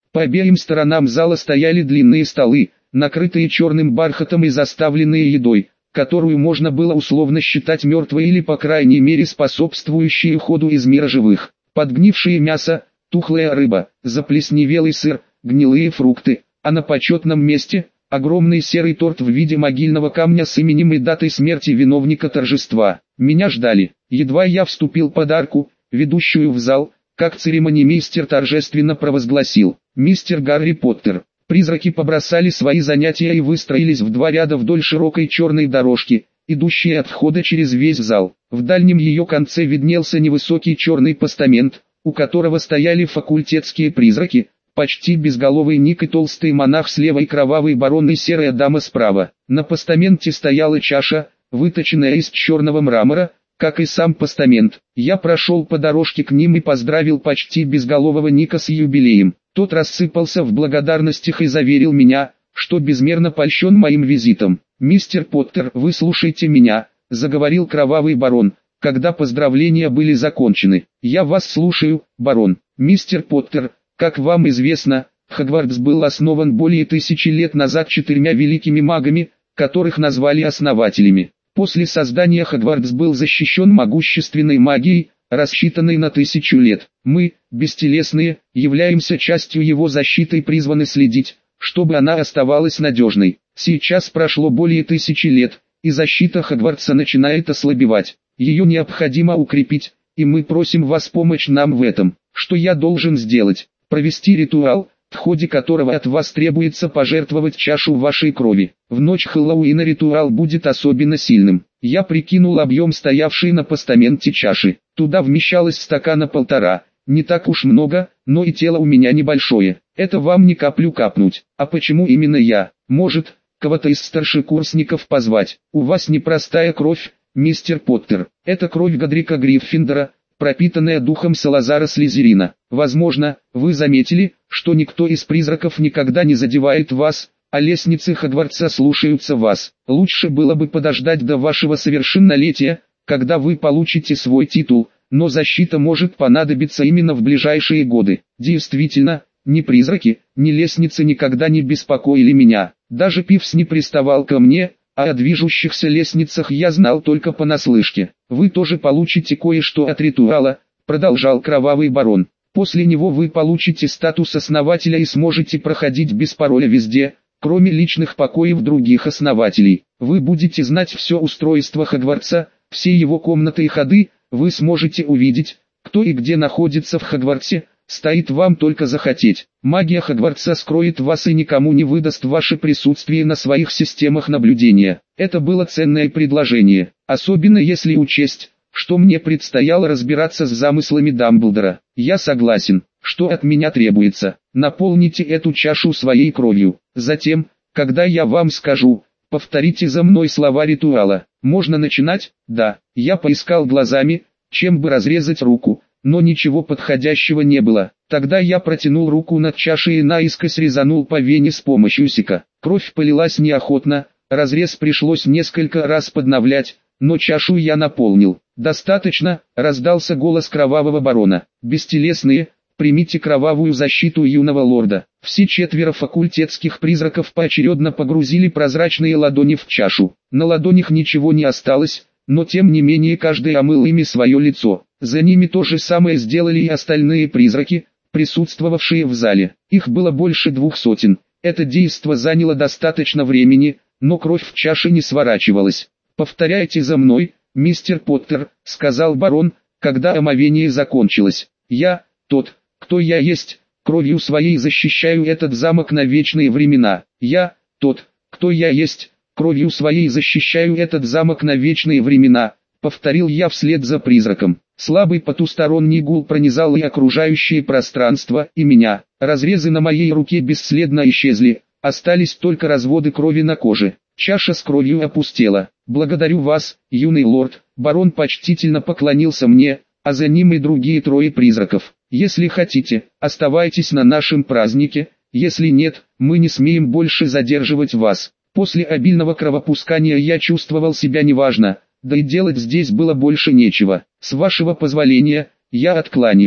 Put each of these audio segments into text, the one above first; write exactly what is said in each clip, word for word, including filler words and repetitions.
По обеим сторонам зала стояли длинные столы, накрытые черным бархатом и заставленные едой, которую можно было условно считать мертвой или по крайней мере способствующей уходу из мира живых. Подгнившее мясо, тухлая рыба, заплесневелый сыр, гнилые фрукты, а на почетном месте – огромный серый торт в виде могильного камня с именем и датой смерти виновника торжества. Меня ждали. Едва я вступил под арку, ведущую в зал, как церемонимейстер торжественно провозгласил: «Мистер Гарри Поттер». Призраки побросали свои занятия и выстроились в два ряда вдоль широкой черной дорожки, идущей от входа через весь зал. В дальнем ее конце виднелся невысокий черный постамент, у которого стояли факультетские призраки, почти безголовый Ник и толстый монах слева и кровавый барон и серая дама справа. На постаменте стояла чаша, выточенная из черного мрамора, как и сам постамент. Я прошел по дорожке к ним и поздравил почти безголового Ника с юбилеем. Тот рассыпался в благодарностях и заверил меня, что безмерно польщен моим визитом. «Мистер Поттер, вы слушайте меня», — заговорил кровавый барон, когда поздравления были закончены. «Я вас слушаю, барон. Мистер Поттер, как вам известно, Хогвартс был основан более тысячи лет назад четырьмя великими магами, которых назвали основателями. После создания Хогвартс был защищен могущественной магией, рассчитанной на тысячу лет. Мы, бестелесные, являемся частью его защиты и призваны следить, чтобы она оставалась надежной. Сейчас прошло более тысячи лет, и защита Хогвартса начинает ослабевать. Ее необходимо укрепить, и мы просим вас помочь нам в этом. Что я должен сделать? Провести ритуал, в ходе которого от вас требуется пожертвовать чашу вашей крови. В ночь Хэллоуина ритуал будет особенно сильным. Я прикинул объем стоявшей на постаменте чаши. Туда вмещалось стакана полтора. Не так уж много, но и тело у меня небольшое. Это вам не каплю капнуть. А почему именно я? Может, кого-то из старшекурсников позвать? У вас непростая кровь, мистер Поттер. Это кровь Годрика Гриффиндора, пропитанная духом Салазара Слизерина. Возможно, вы заметили, что никто из призраков никогда не задевает вас, а лестницы Хогвартса слушаются вас. Лучше было бы подождать до вашего совершеннолетия, когда вы получите свой титул, но защита может понадобиться именно в ближайшие годы. Действительно, ни призраки, ни лестницы никогда не беспокоили меня. Даже Пивс не приставал ко мне, а о движущихся лестницах я знал только понаслышке. Вы тоже получите кое-что от ритуала, продолжал кровавый барон. После него вы получите статус основателя и сможете проходить без пароля везде, кроме личных покоев других основателей. Вы будете знать все устройство Хогвартса, все его комнаты и ходы, вы сможете увидеть, кто и где находится в Хогвартсе, стоит вам только захотеть. Магия Хогвартса скроет вас и никому не выдаст ваше присутствие на своих системах наблюдения. Это было ценное предложение, особенно если учесть, что мне предстояло разбираться с замыслами Дамблдора. Я согласен, что от меня требуется. Наполните эту чашу своей кровью. Затем, когда я вам скажу, повторите за мной слова ритуала. Можно начинать? Да. Я поискал глазами, чем бы разрезать руку, но ничего подходящего не было. Тогда я протянул руку над чашей и наискось резанул по вене с помощью сика. Кровь полилась неохотно, разрез пришлось несколько раз подновлять, но чашу я наполнил. «Достаточно», — раздался голос кровавого барона. «Бестелесные, примите кровавую защиту юного лорда». Все четверо факультетских призраков поочередно погрузили прозрачные ладони в чашу. На ладонях ничего не осталось, но тем не менее каждый омыл ими свое лицо. За ними то же самое сделали и остальные призраки, присутствовавшие в зале. Их было больше двух сотен. Это действо заняло достаточно времени, но кровь в чаше не сворачивалась. «Повторяйте за мной, мистер Поттер», — сказал барон, когда омовение закончилось. «Я, тот, кто я есть, кровью своей защищаю этот замок на вечные времена. Я, тот, кто я есть, кровью своей защищаю этот замок на вечные времена», — повторил я вслед за призраком. Слабый потусторонний гул пронизал и окружающее пространство, и меня. Разрезы на моей руке бесследно исчезли, остались только разводы крови на коже. Чаша с кровью опустела. «Благодарю вас, юный лорд», — барон почтительно поклонился мне, а за ним и другие трое призраков. «Если хотите, оставайтесь на нашем празднике, если нет, мы не смеем больше задерживать вас». После обильного кровопускания я чувствовал себя неважно, да и делать здесь было больше нечего. «С вашего позволения, я откланяюсь».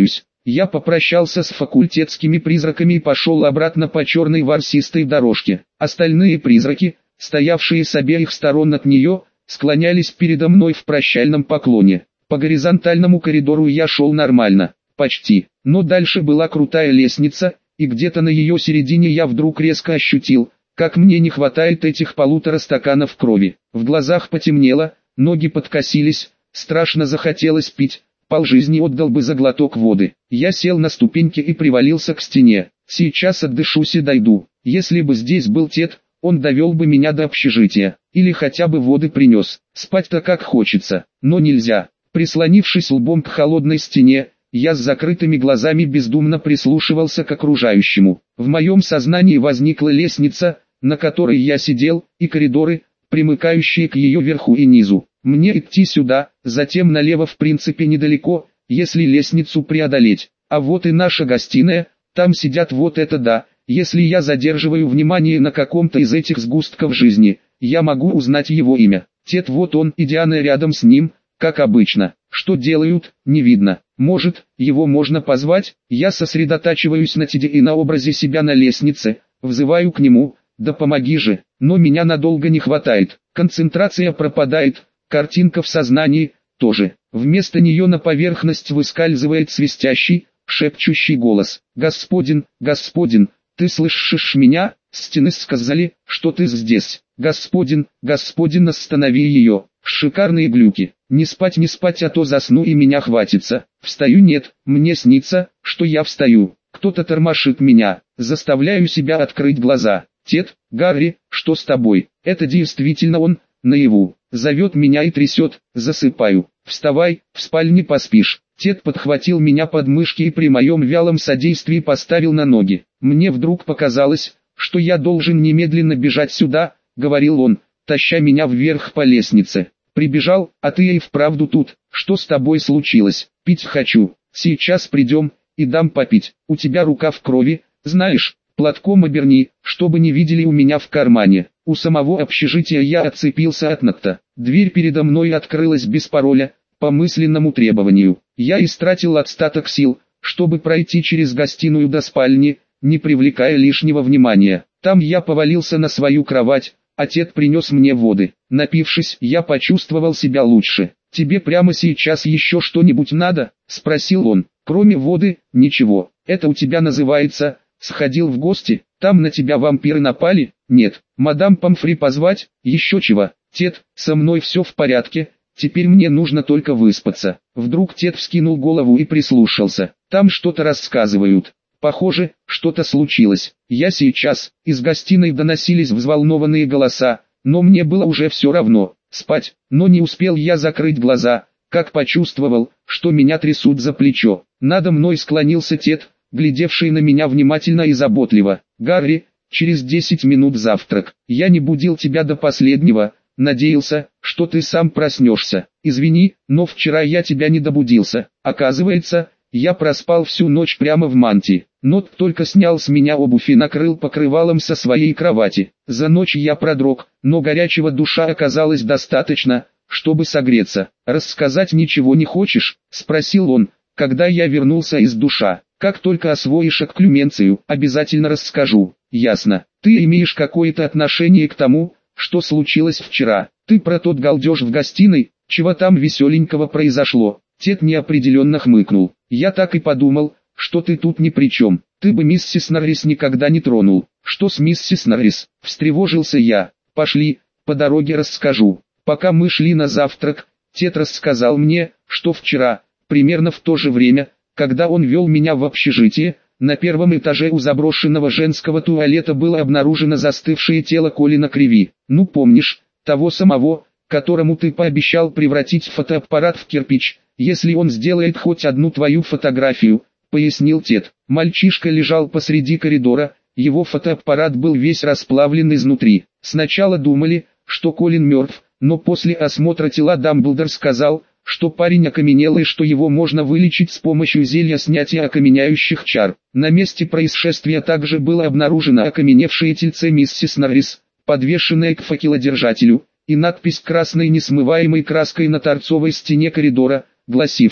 Я попрощался с факультетскими призраками и пошел обратно по черной ворсистой дорожке. Остальные призраки, стоявшие с обеих сторон от нее, склонялись передо мной в прощальном поклоне. По горизонтальному коридору я шел нормально, почти, но дальше была крутая лестница, и где-то на ее середине я вдруг резко ощутил, как мне не хватает этих полутора стаканов крови. В глазах потемнело, ноги подкосились, страшно захотелось пить, полжизни отдал бы за глоток воды. Я сел на ступеньки и привалился к стене. Сейчас отдышусь и дойду. Если бы здесь был Тед, он довел бы меня до общежития, или хотя бы воды принес. Спать-то как хочется, но нельзя. Прислонившись лбом к холодной стене, я с закрытыми глазами бездумно прислушивался к окружающему. В моем сознании возникла лестница, на которой я сидел, и коридоры, примыкающие к ее верху и низу. Мне идти сюда, затем налево в принципе недалеко, если лестницу преодолеть. А вот и наша гостиная, там сидят вот это да. Если я задерживаю внимание на каком-то из этих сгустков жизни, я могу узнать его имя. Тед вот он и Диана рядом с ним, как обычно. Что делают, не видно. Может, его можно позвать? Я сосредотачиваюсь на Теде и на образе себя на лестнице, взываю к нему, да помоги же, но меня надолго не хватает. Концентрация пропадает, картинка в сознании тоже. Вместо нее на поверхность выскальзывает свистящий, шепчущий голос. «Господин, господин, ты слышишь меня? Стены сказали, что ты здесь. Господин, господин, останови ее». Шикарные глюки. Не спать, не спать, а то засну и меня хватится. Встаю, нет, мне снится, что я встаю. Кто-то тормошит меня. Заставляю себя открыть глаза. Тед, Гарри, что с тобой? Это действительно он, наяву. Зовет меня и трясет. Засыпаю. Вставай, в спальне поспишь. Тед подхватил меня под мышки и при моем вялом содействии поставил на ноги. Мне вдруг показалось, что я должен немедленно бежать сюда, говорил он, таща меня вверх по лестнице. Прибежал, а ты и вправду тут. Что с тобой случилось? Пить хочу. Сейчас придем, и дам попить. У тебя рука в крови, знаешь, платком оберни, чтобы не видели у меня в кармане. У самого общежития я отцепился от ногта. Дверь передо мной открылась без пароля, по мысленному требованию. Я истратил остаток сил, чтобы пройти через гостиную до спальни, не привлекая лишнего внимания. Там я повалился на свою кровать, а Тед принес мне воды. Напившись, я почувствовал себя лучше. «Тебе прямо сейчас еще что-нибудь надо?» – спросил он. «Кроме воды, ничего. Это у тебя называется, сходил в гости, там на тебя вампиры напали?» «Нет. Мадам Помфри позвать? Еще чего?» «Тед, со мной все в порядке, теперь мне нужно только выспаться». Вдруг Тед вскинул голову и прислушался. «Там что-то рассказывают. Похоже, что-то случилось. Я сейчас». Из гостиной доносились взволнованные голоса, но мне было уже все равно. Спать, но не успел я закрыть глаза, как почувствовал, что меня трясут за плечо. Надо мной склонился Тед, глядевший на меня внимательно и заботливо. «Гарри, через десять минут завтрак. Я не будил тебя до последнего, надеялся, что ты сам проснешься. Извини, но вчера я тебя не добудился. Оказывается, я проспал всю ночь прямо в мантии. Нот только снял с меня обувь и накрыл покрывалом со своей кровати. За ночь я продрог, но горячего душа оказалось достаточно, чтобы согреться. «Рассказать ничего не хочешь?» – спросил он, когда я вернулся из душа. «Как только освоишь окклюменцию, обязательно расскажу». «Ясно. Ты имеешь какое-то отношение к тому, что случилось вчера? Ты про тот галдеж в гостиной? Чего там веселенького произошло?» Тед неопределенно хмыкнул. «Я так и подумал, что ты тут ни при чем. Ты бы миссис Норрис никогда не тронул». «Что с миссис Норрис?» – встревожился я. «Пошли, по дороге расскажу». Пока мы шли на завтрак, Тед рассказал мне, что вчера, примерно в то же время, когда он вел меня в общежитие, на первом этаже у заброшенного женского туалета было обнаружено застывшее тело Колина Криви. «Ну помнишь, того самого, которому ты пообещал превратить фотоаппарат в кирпич, если он сделает хоть одну твою фотографию», — пояснил Тед. Мальчишка лежал посреди коридора, его фотоаппарат был весь расплавлен изнутри. Сначала думали, что Колин мертв, но после осмотра тела Дамблдор сказал, что парень окаменел и что его можно вылечить с помощью зелья снятия окаменяющих чар. На месте происшествия также было обнаружено окаменевшее тельце миссис Норрис, подвешенное к факелодержателю, и надпись красной несмываемой краской на торцовой стене коридора, гласившая: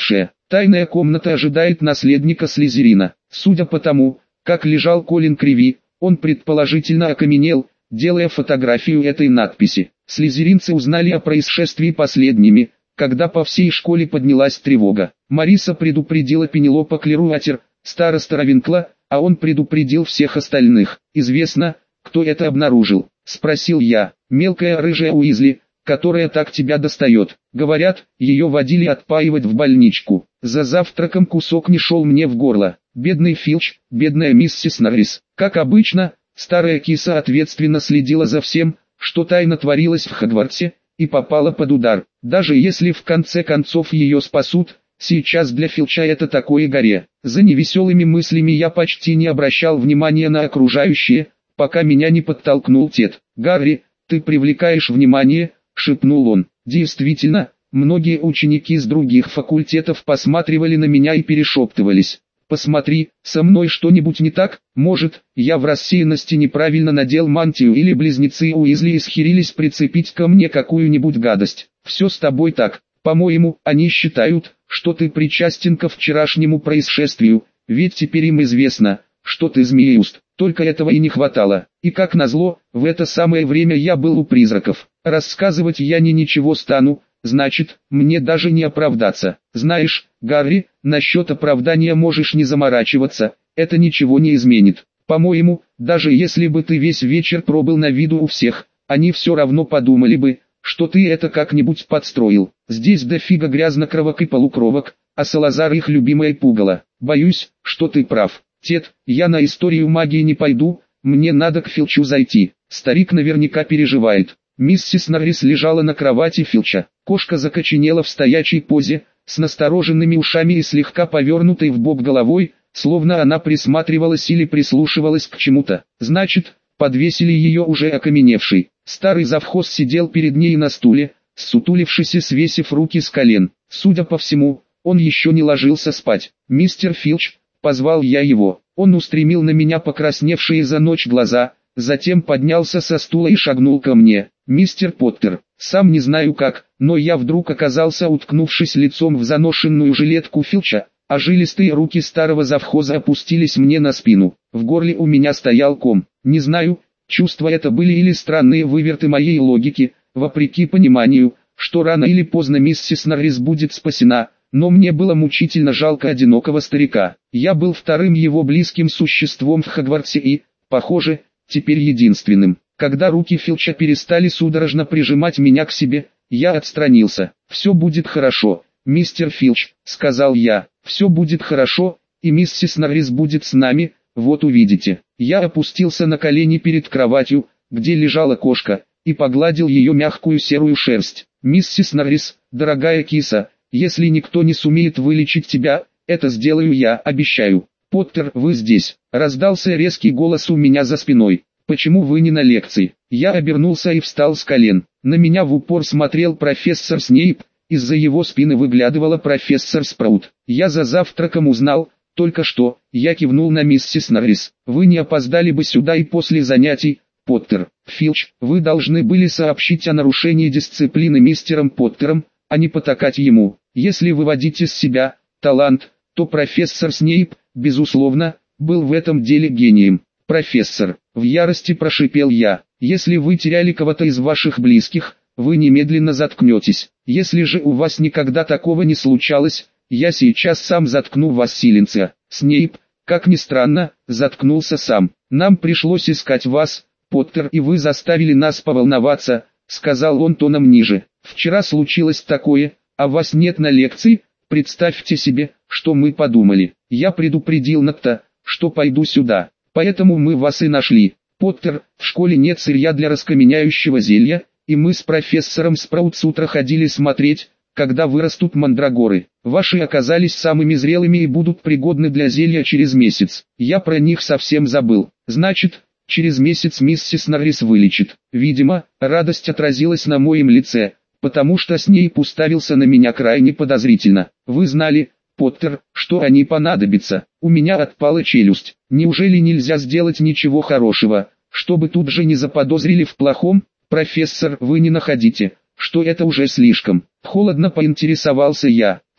Тайная комната ожидает наследника Слизерина. Судя по тому, как лежал Колин Криви, он предположительно окаменел, делая фотографию этой надписи. Слизеринцы узнали о происшествии последними, когда по всей школе поднялась тревога. Мариса предупредила Пенелопа Клеруатер, староста Равенкла, а он предупредил всех остальных. «Известно, кто это обнаружил?» — спросил я. «Мелкая рыжая Уизли, которая так тебя достает. Говорят, ее водили отпаивать в больничку. За завтраком кусок не шел мне в горло. Бедный Филч, бедная миссис Норрис». Как обычно, старая киса ответственно следила за всем, что тайно творилось в Хогвартсе, и попала под удар. Даже если в конце концов ее спасут, сейчас для Филча это такое горе. За невеселыми мыслями я почти не обращал внимания на окружающее, пока меня не подтолкнул Тед. «Гарри, ты привлекаешь внимание», — шепнул он. Действительно, многие ученики с других факультетов посматривали на меня и перешептывались. «Посмотри, со мной что-нибудь не так? Может, я в рассеянности неправильно надел мантию или близнецы Уизли исхитрились прицепить ко мне какую-нибудь гадость? Все с тобой так. По-моему, они считают, что ты причастен ко вчерашнему происшествию, ведь теперь им известно, что ты змееуст. Только этого и не хватало. И как назло, в это самое время я был у призраков. Рассказывать я не ничего стану, значит, мне даже не оправдаться. Знаешь, Гарри, насчет оправдания можешь не заморачиваться, это ничего не изменит. По-моему, даже если бы ты весь вечер пробыл на виду у всех, они все равно подумали бы, что ты это как-нибудь подстроил. Здесь дофига грязнокровок и полукровок, а Салазар их любимое пугало. Боюсь, что ты прав. Тед, я на историю магии не пойду, мне надо к Филчу зайти. Старик наверняка переживает. Миссис Норрис лежала на кровати Филча. Кошка закоченела в стоячей позе, с настороженными ушами и слегка повернутой в бок головой, словно она присматривалась или прислушивалась к чему-то. Значит, подвесили ее уже окаменевшей. Старый завхоз сидел перед ней на стуле, ссутулившись и свесив руки с колен. Судя по всему, он еще не ложился спать. «Мистер Филч», — позвал я его. Он устремил на меня покрасневшие за ночь глаза, затем поднялся со стула и шагнул ко мне. «Мистер Поттер, сам не знаю как, но я вдруг оказался, уткнувшись лицом в заношенную жилетку Филча, а жилистые руки старого завхоза опустились мне на спину. В горле у меня стоял ком. Не знаю, чувства это были или странные выверты моей логики, вопреки пониманию, что рано или поздно миссис Норрис будет спасена, но мне было мучительно жалко одинокого старика. Я был вторым его близким существом в Хогвартсе и, похоже, теперь единственным. Когда руки Филча перестали судорожно прижимать меня к себе, я отстранился. «Все будет хорошо, мистер Филч», — сказал я. «Все будет хорошо, и миссис Норрис будет с нами, вот увидите». Я опустился на колени перед кроватью, где лежала кошка, и погладил ее мягкую серую шерсть. «Миссис Норрис, дорогая киса, если никто не сумеет вылечить тебя, это сделаю я, обещаю». «Поттер, вы здесь?» — раздался резкий голос у меня за спиной. «Почему вы не на лекции?» Я обернулся и встал с колен. На меня в упор смотрел профессор Снейп, из-за его спины выглядывала профессор Спраут. Я за завтраком узнал, только что, я кивнул на миссис Норрис. «Вы не опоздали бы сюда и после занятий, Поттер. Филч, вы должны были сообщить о нарушении дисциплины мистером Поттером, а не потакать ему. Если выводить из себя талант, то профессор Снейп, безусловно, был в этом деле гением». «Профессор», — в ярости прошипел я, — «если вы теряли кого-то из ваших близких, вы немедленно заткнетесь. Если же у вас никогда такого не случалось, я сейчас сам заткну вас, силенция». Снейп, как ни странно, заткнулся сам. «Нам пришлось искать вас, Поттер, и вы заставили нас поволноваться», — сказал он тоном ниже. «Вчера случилось такое, а вас нет на лекции, представьте себе, что мы подумали. Я предупредил Нокта, что пойду сюда. Поэтому мы вас и нашли. Поттер, в школе нет сырья для раскаменяющего зелья, и мы с профессором Спраут с утра ходили смотреть, когда вырастут мандрагоры. Ваши оказались самыми зрелыми и будут пригодны для зелья через месяц. Я про них совсем забыл. Значит, через месяц миссис Норрис вылечит». Видимо, радость отразилась на моем лице, потому что Снейп уставился на меня крайне подозрительно. «Вы знали, Поттер, что они понадобятся?» У меня отпала челюсть. Неужели нельзя сделать ничего хорошего, чтобы тут же не заподозрили в плохом? «Профессор, вы не находите, что это уже слишком?» Холодно поинтересовался я.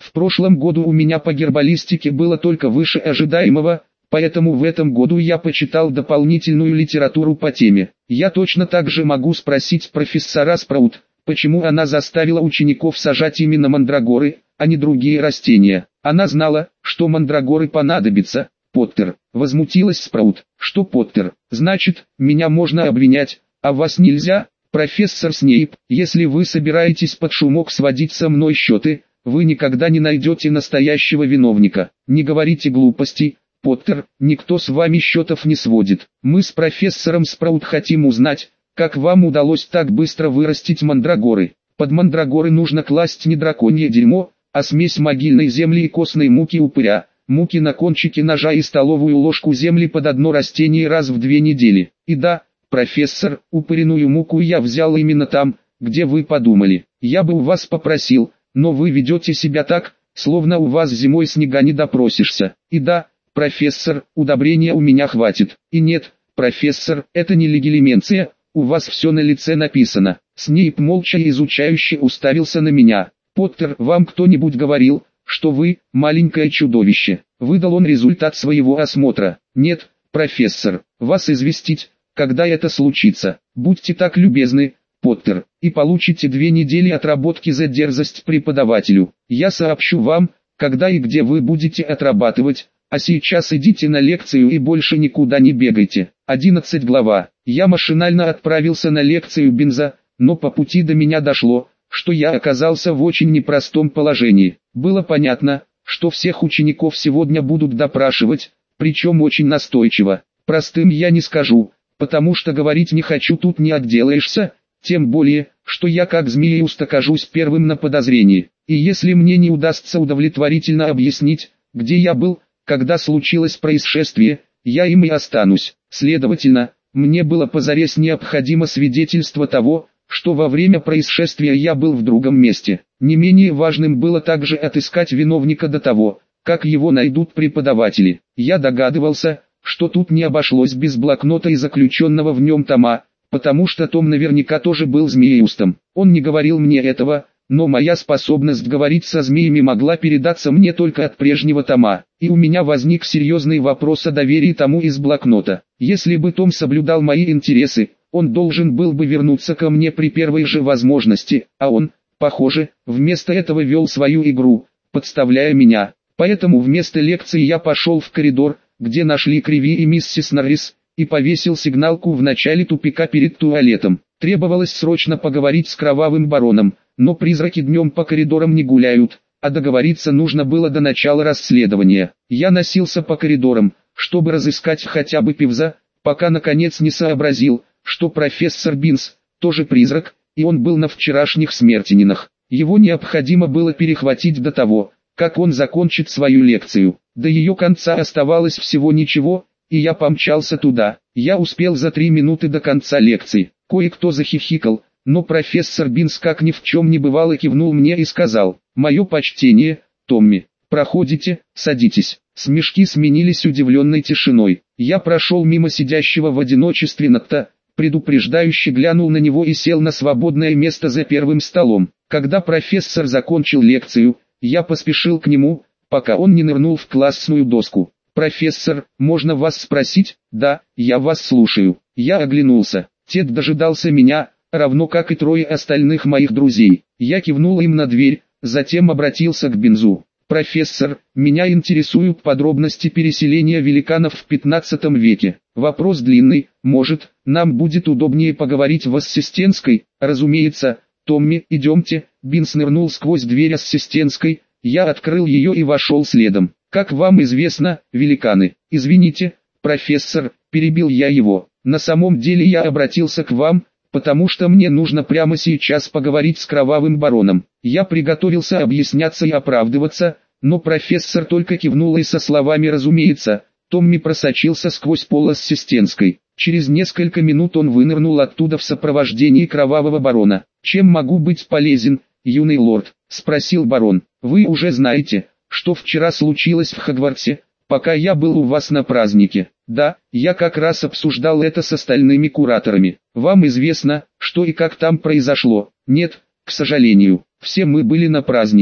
В прошлом году у меня по гербалистике было только выше ожидаемого, поэтому в этом году я почитал дополнительную литературу по теме. Я точно так же могу спросить профессора Спраут, почему она заставила учеников сажать именно мандрагоры, а не другие растения. Она знала, что мандрагоры понадобятся. Поттер, возмутилась Спраут. Что Поттер? Значит, меня можно обвинять, а вас нельзя? Профессор Снейп, если вы собираетесь под шумок сводить со мной счеты, вы никогда не найдете настоящего виновника. Не говорите глупостей, Поттер, никто с вами счетов не сводит. Мы с профессором Спраут хотим узнать, как вам удалось так быстро вырастить мандрагоры. Под мандрагоры нужно класть не драконье дерьмо, а смесь могильной земли и костной муки упыря, муки на кончике ножа и столовую ложку земли под одно растение раз в две недели. И да, профессор, упыряную муку я взял именно там, где вы подумали. Я бы у вас попросил, но вы ведете себя так, словно у вас зимой снега не допросишься. И да, профессор, удобрения у меня хватит. И нет, профессор, это не легилименция, у вас все на лице написано. Снейп молча и изучающе уставился на меня. Поттер, вам кто-нибудь говорил, что вы, маленькое чудовище? Выдал он результат своего осмотра. Нет, профессор, вас известить, когда это случится. Будьте так любезны, Поттер, и получите две недели отработки за дерзость преподавателю. Я сообщу вам, когда и где вы будете отрабатывать, а сейчас идите на лекцию и больше никуда не бегайте. одиннадцатая глава. Я машинально отправился на лекцию Бинза, но по пути до меня дошло, что я оказался в очень непростом положении. Было понятно, что всех учеников сегодня будут допрашивать, причем очень настойчиво. Простым я не скажу, потому что говорить не хочу, тут не отделаешься, тем более, что я как Змееуст окажусь первым на подозрении. И если мне не удастся удовлетворительно объяснить, где я был, когда случилось происшествие, я им и останусь. Следовательно, мне было позарез необходимо свидетельство того, что во время происшествия я был в другом месте. Не менее важным было также отыскать виновника до того, как его найдут преподаватели. Я догадывался, что тут не обошлось без блокнота и заключенного в нем тома, потому что том наверняка тоже был Змееустом. Он не говорил мне этого, но моя способность говорить со змеями могла передаться мне только от прежнего тома, и у меня возник серьезный вопрос о доверии тому из блокнота. Если бы Том соблюдал мои интересы, он должен был бы вернуться ко мне при первой же возможности, а он, похоже, вместо этого вел свою игру, подставляя меня. Поэтому вместо лекции я пошел в коридор, где нашли Криви и миссис Норрис, и повесил сигналку в начале тупика перед туалетом. Требовалось срочно поговорить с Кровавым Бароном, но призраки днем по коридорам не гуляют, а договориться нужно было до начала расследования. Я носился по коридорам, чтобы разыскать хотя бы Пивза, пока наконец не сообразил, что профессор Бинс тоже призрак, и он был на вчерашних смертенинах. Его необходимо было перехватить до того, как он закончит свою лекцию. До ее конца оставалось всего ничего, и я помчался туда. Я успел за три минуты до конца лекции. Кое-кто захихикал, но профессор Бинс как ни в чем не бывало кивнул мне и сказал: «Мое почтение, Томми. Проходите, садитесь». Смешки сменились удивленной тишиной. Я прошел мимо сидящего в одиночестве Натта, предупреждающе глянул на него и сел на свободное место за первым столом. Когда профессор закончил лекцию, я поспешил к нему, пока он не нырнул в классную доску. «Профессор, можно вас спросить?» «Да, я вас слушаю». Я оглянулся. Тед дожидался меня, равно как и трое остальных моих друзей. Я кивнул им на дверь, затем обратился к Бинзу. «Профессор, меня интересуют подробности переселения великанов в пятнадцатом веке. Вопрос длинный, может, нам будет удобнее поговорить в ассистентской?» «Разумеется, Томми, идемте». Бинс нырнул сквозь дверь ассистентской, я открыл ее и вошел следом. «Как вам известно, великаны...» «Извините, профессор», перебил я его. «На самом деле я обратился к вам, потому что мне нужно прямо сейчас поговорить с Кровавым Бароном». Я приготовился объясняться и оправдываться, но профессор только кивнул и со словами «разумеется», Томми просочился сквозь пол ассистентской. Через несколько минут он вынырнул оттуда в сопровождении Кровавого Барона. «Чем могу быть полезен, юный лорд?» — спросил барон. «Вы уже знаете, что вчера случилось в Хогвартсе, пока я был у вас на празднике». «Да, я как раз обсуждал это с остальными кураторами. Вам известно, что и как там произошло?» «Нет, к сожалению, все мы были на празднике».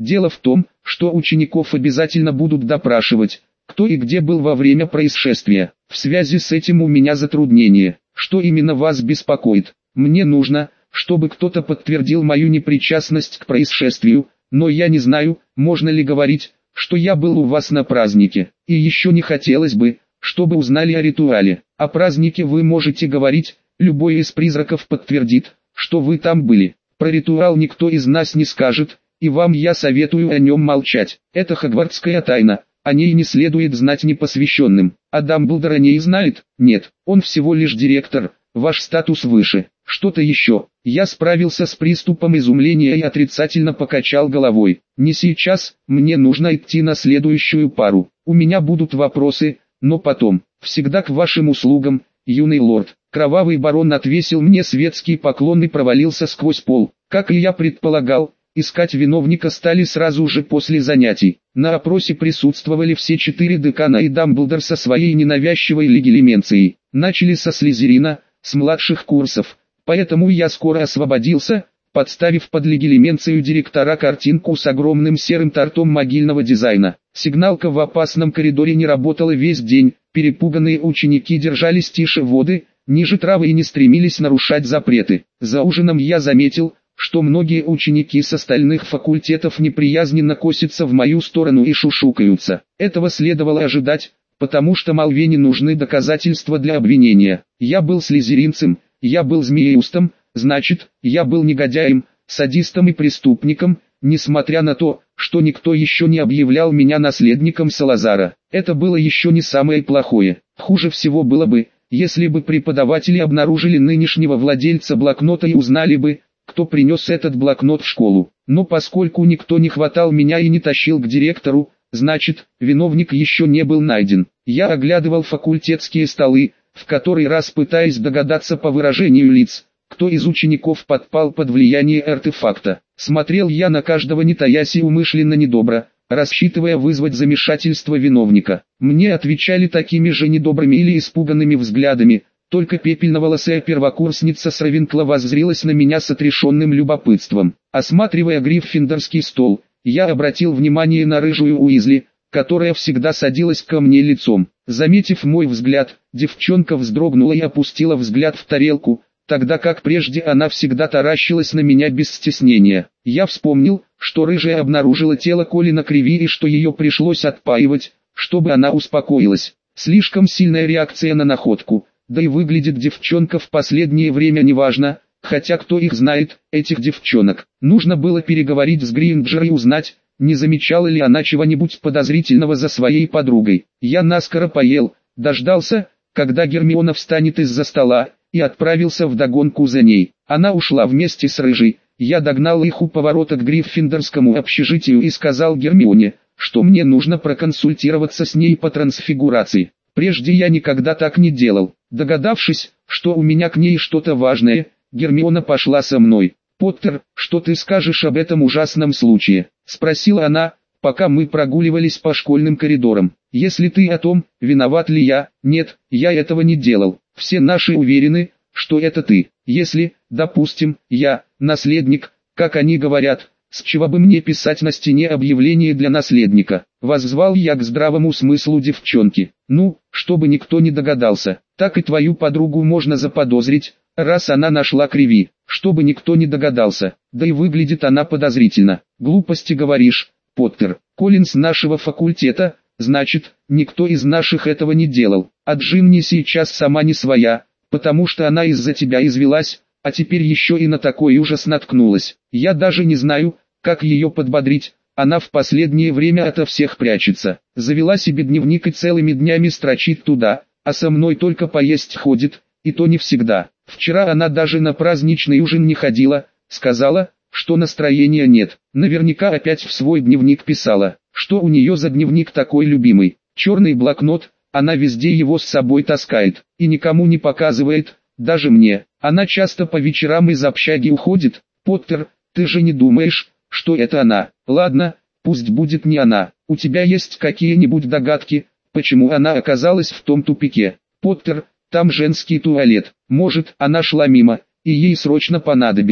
Дело в том, что учеников обязательно будут допрашивать, кто и где был во время происшествия. В связи с этим у меня затруднение. Что именно вас беспокоит? Мне нужно, чтобы кто-то подтвердил мою непричастность к происшествию, но я не знаю, можно ли говорить, что я был у вас на празднике. И еще не хотелось бы, чтобы узнали о ритуале. О празднике вы можете говорить, любой из призраков подтвердит, что вы там были. Про ритуал никто из нас не скажет, и вам я советую о нем молчать. Это хогвартская тайна, о ней не следует знать непосвященным. А Дамблдор о ней знает? Нет, он всего лишь директор, ваш статус выше. Что-то еще. Я справился с приступом изумления и отрицательно покачал головой. Не сейчас, мне нужно идти на следующую пару. У меня будут вопросы, но потом. Всегда к вашим услугам, юный лорд. Кровавый барон отвесил мне светский поклон и провалился сквозь пол. Как и я предполагал, искать виновника стали сразу же после занятий. На опросе присутствовали все четыре декана и Дамблдор со своей ненавязчивой легилименцией. Начали со Слизерина, с младших курсов. Поэтому я скоро освободился, подставив под легилименцию директора картинку с огромным серым тортом могильного дизайна. Сигналка в опасном коридоре не работала весь день, перепуганные ученики держались тише воды, ниже травы и не стремились нарушать запреты. За ужином я заметил, что многие ученики с остальных факультетов неприязненно косятся в мою сторону и шушукаются. Этого следовало ожидать, потому что молве не нужны доказательства для обвинения. Я был слизеринцем, я был змееустом, значит, я был негодяем, садистом и преступником, несмотря на то, что никто еще не объявлял меня наследником Салазара. Это было еще не самое плохое. Хуже всего было бы, если бы преподаватели обнаружили нынешнего владельца блокнота и узнали бы, кто принес этот блокнот в школу. Но поскольку никто не хватал меня и не тащил к директору, значит, виновник еще не был найден. Я оглядывал факультетские столы, в который раз пытаясь догадаться по выражению лиц, кто из учеников подпал под влияние артефакта. Смотрел я на каждого не таясь и умышленно недобро, рассчитывая вызвать замешательство виновника. Мне отвечали такими же недобрыми или испуганными взглядами, только пепельноволосая первокурсница с Равенкла воззрилась на меня с отрешенным любопытством. Осматривая гриффиндорский стол, я обратил внимание на рыжую Уизли, которая всегда садилась ко мне лицом. Заметив мой взгляд, девчонка вздрогнула и опустила взгляд в тарелку, тогда как прежде она всегда таращилась на меня без стеснения. Я вспомнил, что рыжая обнаружила тело Колина Криви и что ее пришлось отпаивать, чтобы она успокоилась. Слишком сильная реакция на находку, да и выглядит девчонка в последнее время неважно, хотя кто их знает, этих девчонок. Нужно было переговорить с Гринджер и узнать, не замечала ли она чего-нибудь подозрительного за своей подругой. Я наскоро поел, дождался, когда Гермиона встанет из-за стола, и отправился вдогонку за ней. Она ушла вместе с Рыжей. Я догнал их у поворота к Гриффиндорскому общежитию и сказал Гермионе, что мне нужно проконсультироваться с ней по трансфигурации. Прежде я никогда так не делал. Догадавшись, что у меня к ней что-то важное, Гермиона пошла со мной. «Поттер, что ты скажешь об этом ужасном случае?» — спросила она, пока мы прогуливались по школьным коридорам. «Если ты о том, виноват ли я, нет, я этого не делал. Все наши уверены, что это ты. Если, допустим, я, наследник, как они говорят, с чего бы мне писать на стене объявление для наследника?» Воззвал я к здравому смыслу девчонки. «Ну, чтобы никто не догадался, так и твою подругу можно заподозрить, раз она нашла Криви, чтобы никто не догадался, да и выглядит она подозрительно. Глупости говоришь, Поттер. Колин с нашего факультета, значит, никто из наших этого не делал. А Джинни сейчас сама не своя, потому что она из-за тебя извелась, а теперь еще и на такой ужас наткнулась. Я даже не знаю, как ее подбодрить, она в последнее время ото всех прячется. Завела себе дневник и целыми днями строчит туда, а со мной только поесть ходит, и то не всегда. Вчера она даже на праздничный ужин не ходила, сказала, что настроения нет. Наверняка опять в свой дневник писала, что у нее за дневник такой любимый. Черный блокнот, она везде его с собой таскает, и никому не показывает, даже мне. Она часто по вечерам из общаги уходит. Поттер, ты же не думаешь, что это она? Ладно, пусть будет не она. У тебя есть какие-нибудь догадки, почему она оказалась в том тупике? Поттер, там женский туалет. Может, она шла мимо, и ей срочно понадобилось.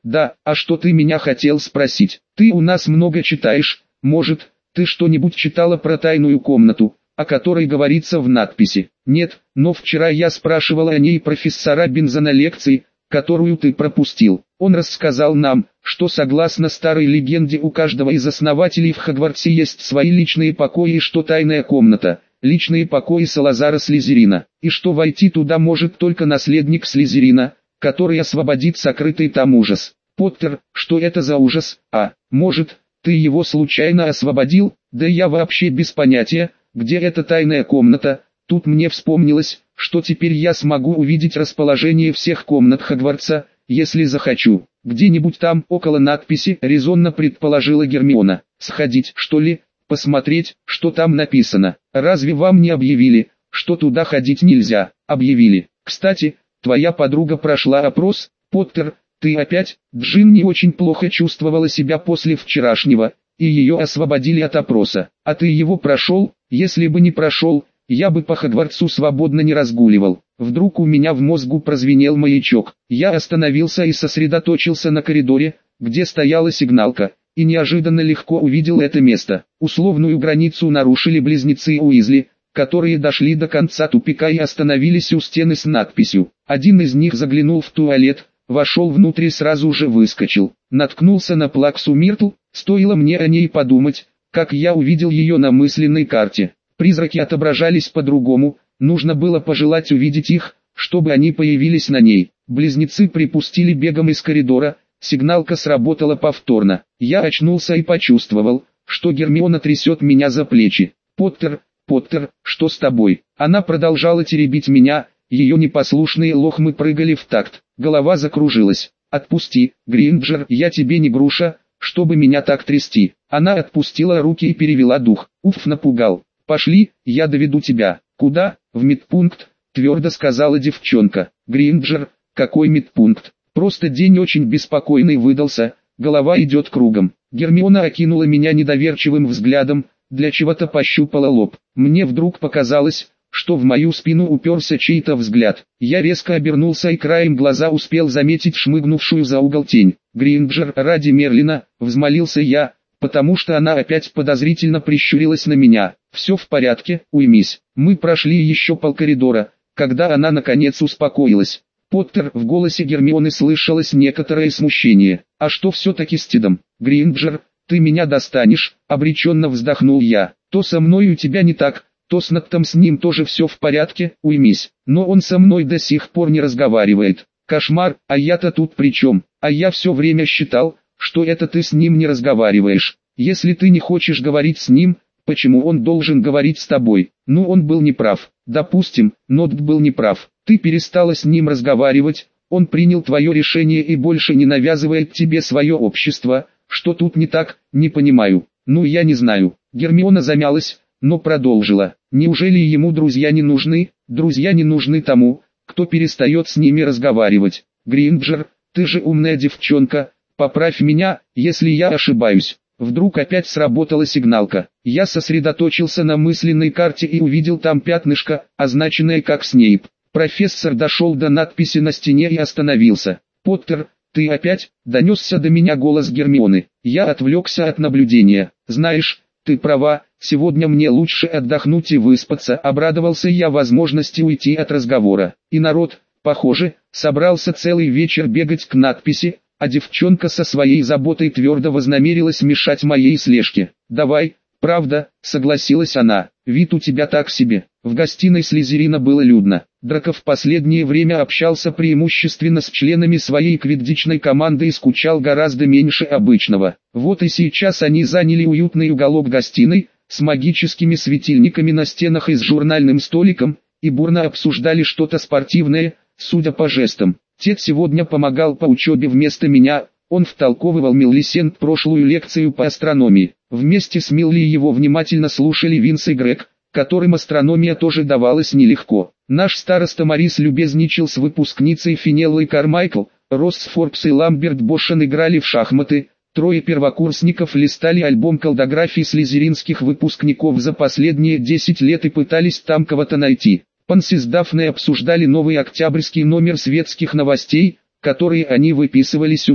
Да, а что ты меня хотел спросить? Ты у нас много читаешь, может, ты что-нибудь читала про тайную комнату, о которой говорится в надписи? Нет, но вчера я спрашивала о ней профессора Бинза на лекции, которую ты пропустил. Он рассказал нам, что согласно старой легенде у каждого из основателей в Хогвартсе есть свои личные покои и что тайная комната – личные покои Салазара Слизерина, и что войти туда может только наследник Слизерина, который освободит сокрытый там ужас. Поттер, что это за ужас? А, может, ты его случайно освободил? Да я вообще без понятия, где эта тайная комната. Тут мне вспомнилось, что теперь я смогу увидеть расположение всех комнат Хогвартса, если захочу. Где-нибудь там, около надписи, резонно предположила Гермиона. Сходить, что ли? Посмотреть, что там написано. Разве вам не объявили, что туда ходить нельзя? Объявили. Кстати, твоя подруга прошла опрос, Поттер, ты опять? Джин не очень плохо чувствовала себя после вчерашнего, и ее освободили от опроса. А ты его прошел? Если бы не прошел, я бы по Хогвартсу свободно не разгуливал. Вдруг у меня в мозгу прозвенел маячок. Я остановился и сосредоточился на коридоре, где стояла сигналка, и неожиданно легко увидел это место. Условную границу нарушили близнецы Уизли, которые дошли до конца тупика и остановились у стены с надписью. Один из них заглянул в туалет, вошел внутрь и сразу же выскочил. Наткнулся на Плаксу Миртл, стоило мне о ней подумать, как я увидел ее на мысленной карте. Призраки отображались по-другому, нужно было пожелать увидеть их, чтобы они появились на ней. Близнецы припустили бегом из коридора, сигналка сработала повторно. Я очнулся и почувствовал, что Гермиона трясет меня за плечи. «Поттер, Поттер, что с тобой?» Она продолжала теребить меня, ее непослушные лохмы прыгали в такт, голова закружилась. «Отпусти, Гринджер, я тебе не груша, чтобы меня так трясти». Она отпустила руки и перевела дух. «Уф, напугал. Пошли, я доведу тебя». «Куда?» «В медпункт», твердо сказала девчонка. «Гринджер, какой медпункт? Просто день очень беспокойный выдался, голова идет кругом». Гермиона окинула меня недоверчивым взглядом, для чего-то пощупала лоб. Мне вдруг показалось, что в мою спину уперся чей-то взгляд. Я резко обернулся и краем глаза успел заметить шмыгнувшую за угол тень. «Гринджер, ради Мерлина», взмолился я, потому что она опять подозрительно прищурилась на меня. «Все в порядке, уймись». Мы прошли еще полкоридора, когда она наконец успокоилась. «Поттер», в голосе Гермионы слышалось некоторое смущение. «А что все-таки с Тидом? Гринджер, ты меня достанешь?» Обреченно вздохнул я. «То со мной у тебя не так, то с Нактом с ним тоже все в порядке, уймись. Но он со мной до сих пор не разговаривает. Кошмар, а я-то тут при чем? А я все время считал, что это ты с ним не разговариваешь. Если ты не хочешь говорить с ним, почему он должен говорить с тобой?» «Ну, он был неправ. Допустим, Нот был неправ. Ты перестала с ним разговаривать, он принял твое решение и больше не навязывает тебе свое общество. Что тут не так, не понимаю». «Ну, я не знаю». Гермиона замялась, но продолжила. «Неужели ему друзья не нужны? Друзья не нужны тому, кто перестает с ними разговаривать. Гринджер, ты же умная девчонка, поправь меня, если я ошибаюсь». Вдруг опять сработала сигналка. Я сосредоточился на мысленной карте и увидел там пятнышко, означенное как Снейп. Профессор дошел до надписи на стене и остановился. «Поттер, ты опять?» — донесся до меня голос Гермионы. Я отвлекся от наблюдения. «Знаешь, ты права, сегодня мне лучше отдохнуть и выспаться», — обрадовался я возможности уйти от разговора. И народ, похоже, собрался целый вечер бегать к надписи, а девчонка со своей заботой твердо вознамерилась мешать моей слежке. «Давай, правда», — согласилась она, — «вид у тебя так себе». В гостиной Слизерина было людно. Драко в последнее время общался преимущественно с членами своей квиддичной команды и скучал гораздо меньше обычного. Вот и сейчас они заняли уютный уголок гостиной, с магическими светильниками на стенах и с журнальным столиком, и бурно обсуждали что-то спортивное, судя по жестам. Тед сегодня помогал по учебе вместо меня, он втолковывал Милисент прошлую лекцию по астрономии. Вместе с Милли его внимательно слушали Винс и Грег, которым астрономия тоже давалась нелегко. Наш староста Морис любезничал с выпускницей Финеллой Кармайкл, Росс Форбс и Ламберт Бошен играли в шахматы, трое первокурсников листали альбом колдографий слизеринских выпускников за последние десять лет и пытались там кого-то найти. Панси с Дафной обсуждали новый октябрьский номер светских новостей, которые они выписывали сюда.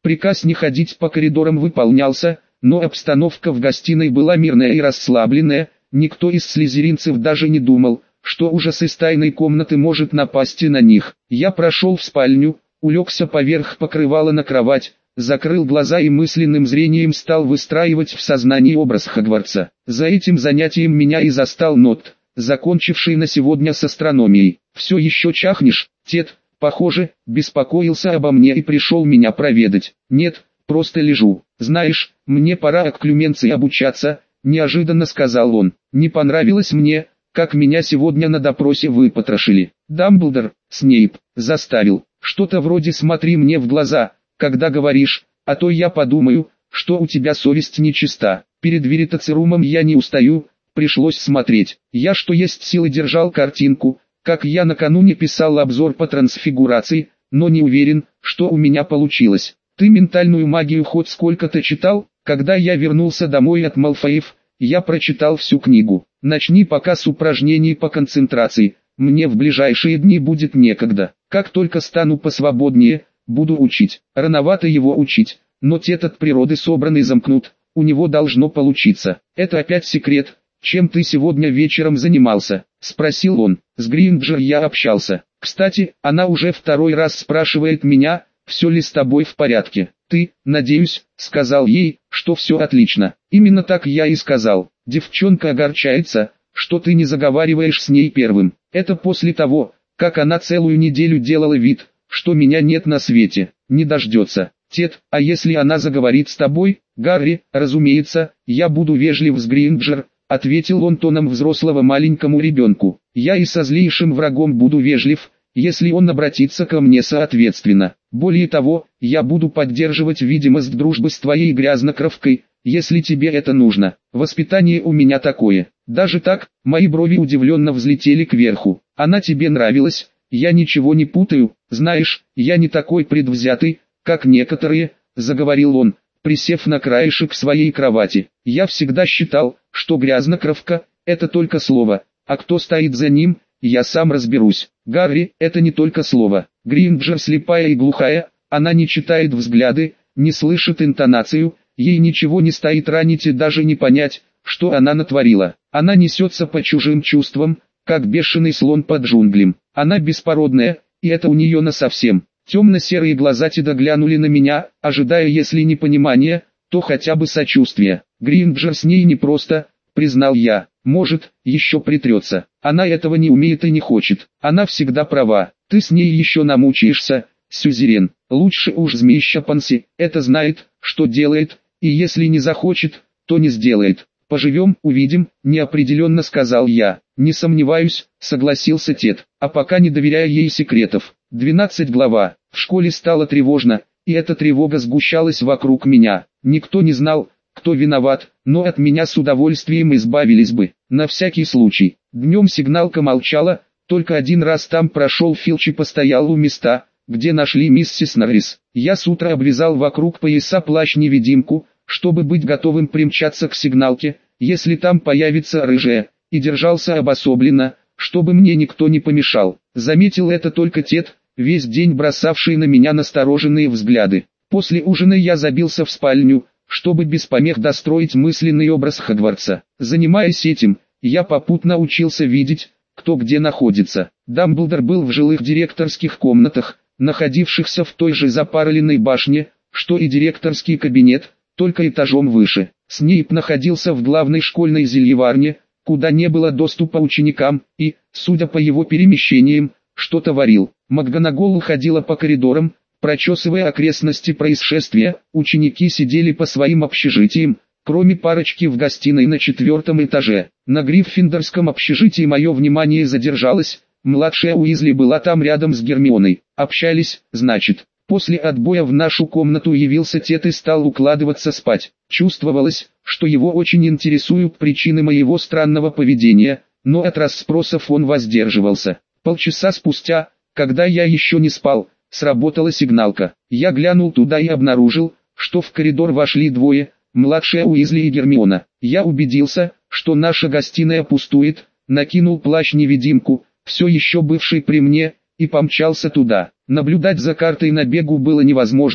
Приказ не ходить по коридорам выполнялся, но обстановка в гостиной была мирная и расслабленная, никто из слизеринцев даже не думал, что ужас из тайной комнаты может напасть и на них. Я прошел в спальню, улегся поверх покрывала на кровать, закрыл глаза и мысленным зрением стал выстраивать в сознании образ Хогвартса. За этим занятием меня и застал Нот, закончивший на сегодня с астрономией. «Все еще чахнешь, Тед?» Похоже, беспокоился обо мне и пришел меня проведать. «Нет, просто лежу. Знаешь, мне пора окклюменции обучаться», — неожиданно сказал он. «Не понравилось мне, как меня сегодня на допросе выпотрошили. Дамблдор, Снейп, заставил. Что-то вроде «смотри мне в глаза, когда говоришь, а то я подумаю, что у тебя совесть нечиста». Перед веритацирумом я не устаю, пришлось смотреть. Я что есть силы держал картинку, как я накануне писал обзор по трансфигурации, но не уверен, что у меня получилось. Ты ментальную магию хоть сколько-то читал? Когда я вернулся домой от Малфоев, я прочитал всю книгу. Начни пока с упражнений по концентрации, мне в ближайшие дни будет некогда. Как только стану посвободнее, буду учить. Рановато его учить, но Тед от природы собранный замкнут, у него должно получиться. Это опять секрет. «Чем ты сегодня вечером занимался?» — спросил он. «С Гринджер я общался. Кстати, она уже второй раз спрашивает меня, все ли с тобой в порядке. Ты, надеюсь, сказал ей, что все отлично». Именно так я и сказал. Девчонка огорчается, что ты не заговариваешь с ней первым. Это после того, как она целую неделю делала вид, что меня нет на свете. Не дождется. Тед, а если она заговорит с тобой? Гарри, разумеется, я буду вежлив с Гринджер, ответил он тоном взрослого маленькому ребенку. Я и со злейшим врагом буду вежлив, если он обратится ко мне соответственно. Более того, я буду поддерживать видимость дружбы с твоей грязнокровкой, если тебе это нужно. Воспитание у меня такое. Даже так, мои брови удивленно взлетели кверху. Она тебе нравилась? Я ничего не путаю, знаешь, я не такой предвзятый, как некоторые, заговорил он, присев на краешек своей кровати. Я всегда считал, что грязнокровка – это только слово, а кто стоит за ним, я сам разберусь. Гарри – это не только слово. Гринджер слепая и глухая, она не читает взгляды, не слышит интонацию, ей ничего не стоит ранить и даже не понять, что она натворила. Она несется по чужим чувствам, как бешеный слон под джунглем. Она беспородная, и это у нее насовсем. Темно-серые глаза Теда глянули на меня, ожидая если не понимания, то хотя бы сочувствия. Гринджер с ней непросто, признал я. Может, еще притрется. Она этого не умеет и не хочет. Она всегда права. Ты с ней еще намучаешься, сюзерен. Лучше уж змеища Панси, это знает, что делает, и если не захочет, то не сделает. Поживем, увидим, неопределенно сказал я. Не сомневаюсь, согласился Тед, а пока не доверяя ей секретов. двенадцать глава. В школе стало тревожно, и эта тревога сгущалась вокруг меня. Никто не знал, кто виноват, но от меня с удовольствием избавились бы. На всякий случай. Днем сигналка молчала, только один раз там прошел Филч и постоял у места, где нашли миссис Норрис. Я с утра обвязал вокруг пояса плащ-невидимку, чтобы быть готовым примчаться к сигналке, если там появится рыжая, и держался обособленно, чтобы мне никто не помешал. Заметил это только Тед, весь день бросавший на меня настороженные взгляды. После ужина я забился в спальню, чтобы без помех достроить мысленный образ Хогвартса. Занимаясь этим, я попутно учился видеть, кто где находится. Дамблдор был в жилых директорских комнатах, находившихся в той же запароленной башне, что и директорский кабинет, только этажом выше. Снейп находился в главной школьной зельеварне, куда не было доступа ученикам, и, судя по его перемещениям, что-то варил. МакГонагал ходила по коридорам, прочесывая окрестности происшествия, ученики сидели по своим общежитиям, кроме парочки в гостиной на четвертом этаже. На Гриффиндорском общежитии мое внимание задержалось, младшая Уизли была там рядом с Гермионой. Общались, значит. После отбоя в нашу комнату явился Тед и стал укладываться спать. Чувствовалось, что его очень интересуют причины моего странного поведения, но от расспросов он воздерживался. Полчаса спустя, когда я еще не спал, сработала сигналка. Я глянул туда и обнаружил, что в коридор вошли двое, младшая Уизли и Гермиона. Я убедился, что наша гостиная пустует, накинул плащ-невидимку, все еще бывший при мне, и помчался туда. Наблюдать за картой на бегу было невозможно,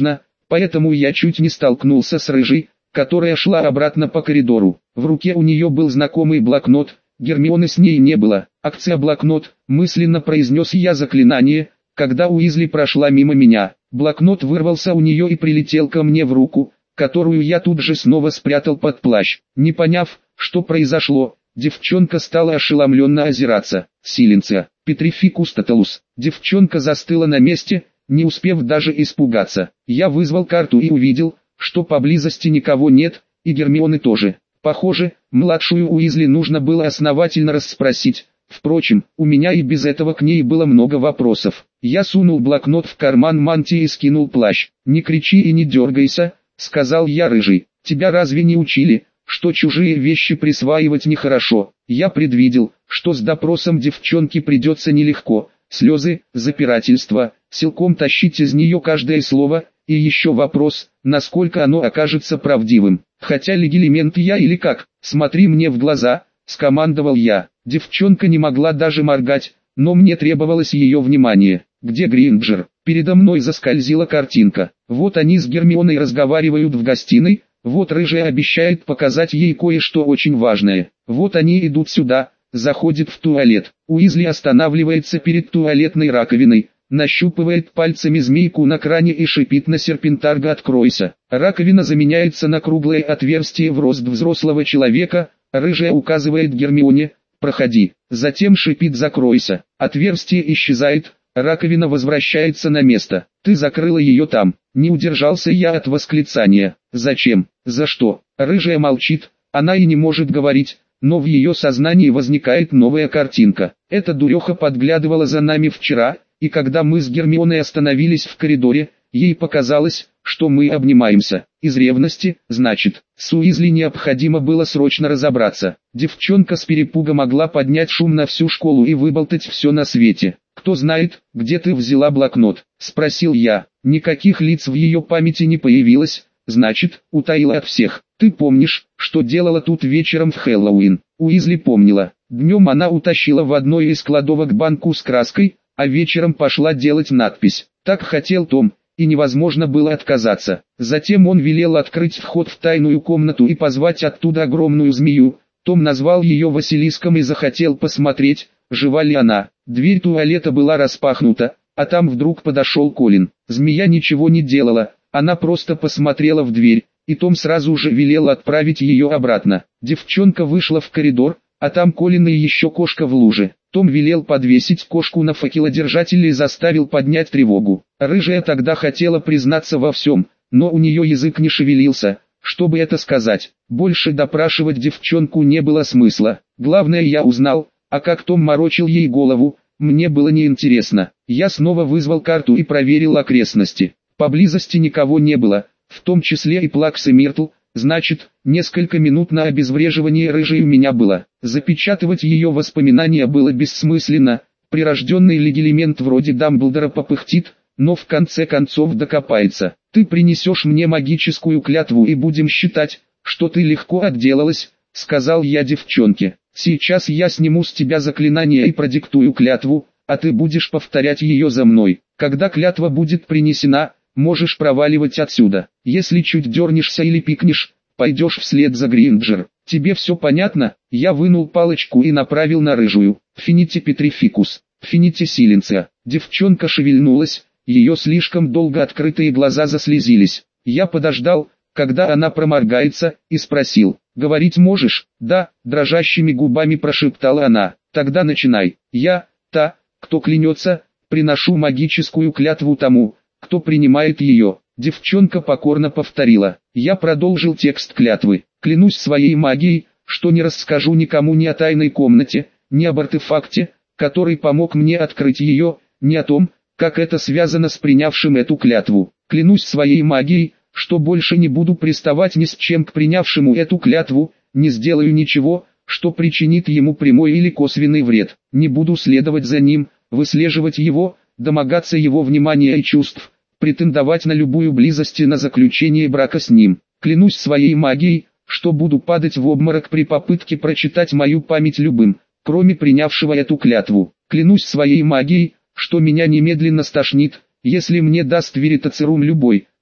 поэтому я чуть не столкнулся с рыжей, которая шла обратно по коридору. В руке у нее был знакомый блокнот, Гермионы с ней не было. Акция блокнот, мысленно произнес я заклинание, когда Уизли прошла мимо меня. Блокнот вырвался у нее и прилетел ко мне в руку, которую я тут же снова спрятал под плащ. Не поняв, что произошло, девчонка стала ошеломленно озираться. Силенция, Петрификус тоталус. Девчонка застыла на месте, не успев даже испугаться. Я вызвал карту и увидел, что поблизости никого нет, и Гермионы тоже. Похоже, младшую Уизли нужно было основательно расспросить. Впрочем, у меня и без этого к ней было много вопросов. Я сунул блокнот в карман мантии и скинул плащ. «Не кричи и не дергайся», — сказал я рыжий. «Тебя разве не учили, что чужие вещи присваивать нехорошо?» Я предвидел, что с допросом девчонки придется нелегко. Слезы, запирательство, силком тащить из нее каждое слово, и еще вопрос, насколько оно окажется правдивым. «Хотя легилимент я или как? Смотри мне в глаза», — скомандовал я. Девчонка не могла даже моргать, но мне требовалось ее внимание. «Где Гринджер?» Передо мной заскользила картинка. Вот они с Гермионой разговаривают в гостиной, вот рыжая обещает показать ей кое-что очень важное. Вот они идут сюда, заходят в туалет. Уизли останавливается перед туалетной раковиной, нащупывает пальцами змейку на кране и шипит на Серпентарга: «Откройся». Раковина заменяется на круглое отверстие в рост взрослого человека, рыжая указывает Гермионе: «Проходи». Затем шипит: «Закройся». Отверстие исчезает, раковина возвращается на место. «Ты закрыла ее там». Не удержался я от восклицания. «Зачем? За что?» Рыжая молчит, она и не может говорить, но в ее сознании возникает новая картинка. Эта дуреха подглядывала за нами вчера, и когда мы с Гермионой остановились в коридоре, ей показалось, что мы обнимаемся. Из ревности, значит. С Уизли необходимо было срочно разобраться. Девчонка с перепуга могла поднять шум на всю школу и выболтать все на свете. «Кто знает, где ты взяла блокнот?» — спросил я. Никаких лиц в ее памяти не появилось, значит, утаила от всех. «Ты помнишь, что делала тут вечером в Хэллоуин?» Уизли помнила. Днем она утащила в одной из кладовок банку с краской, а вечером пошла делать надпись. Так хотел Том, и невозможно было отказаться. Затем он велел открыть вход в тайную комнату и позвать оттуда огромную змею. Том назвал ее Василиском и захотел посмотреть, жива ли она. Дверь туалета была распахнута, а там вдруг подошел Колин. Змея ничего не делала, она просто посмотрела в дверь, и Том сразу же велел отправить ее обратно. Девчонка вышла в коридор, а там Колин и еще кошка в луже. Том велел подвесить кошку на факелодержателе и заставил поднять тревогу. Рыжая тогда хотела признаться во всем, но у нее язык не шевелился, чтобы это сказать. Больше допрашивать девчонку не было смысла. Главное, я узнал, а как Том морочил ей голову, мне было неинтересно. Я снова вызвал карту и проверил окрестности. Поблизости никого не было, в том числе и Плакс и Миртл. Значит, несколько минут на обезвреживание рыжей у меня было. Запечатывать ее воспоминания было бессмысленно. Прирожденный легилимент вроде Дамблдора попыхтит, но в конце концов докопается. «Ты принесешь мне магическую клятву и будем считать, что ты легко отделалась», — сказал я девчонке. «Сейчас я сниму с тебя заклинание и продиктую клятву, а ты будешь повторять ее за мной. Когда клятва будет принесена, можешь проваливать отсюда. Если чуть дернешься или пикнешь, пойдешь вслед за Гринджер. Тебе все понятно?» Я вынул палочку и направил на рыжую. «Фините Петрификус, фините Силенция». Девчонка шевельнулась, ее слишком долго открытые глаза заслезились. Я подождал, когда она проморгается, и спросил: «Говорить можешь?» «Да», — дрожащими губами прошептала она. «Тогда начинай. Я, та, кто клянется, приношу магическую клятву тому, кто принимает ее». Девчонка покорно повторила. Я продолжил текст клятвы. «Клянусь своей магией, что не расскажу никому ни о тайной комнате, ни об артефакте, который помог мне открыть ее, ни о том, как это связано с принявшим эту клятву. Клянусь своей магией, что больше не буду приставать ни с чем к принявшему эту клятву, не сделаю ничего, что причинит ему прямой или косвенный вред. Не буду следовать за ним, выслеживать его, домогаться его внимания и чувств, претендовать на любую близость и на заключение брака с ним. Клянусь своей магией, что буду падать в обморок при попытке прочитать мою память любым, кроме принявшего эту клятву. Клянусь своей магией, что меня немедленно стошнит, если мне даст веритацерум любой,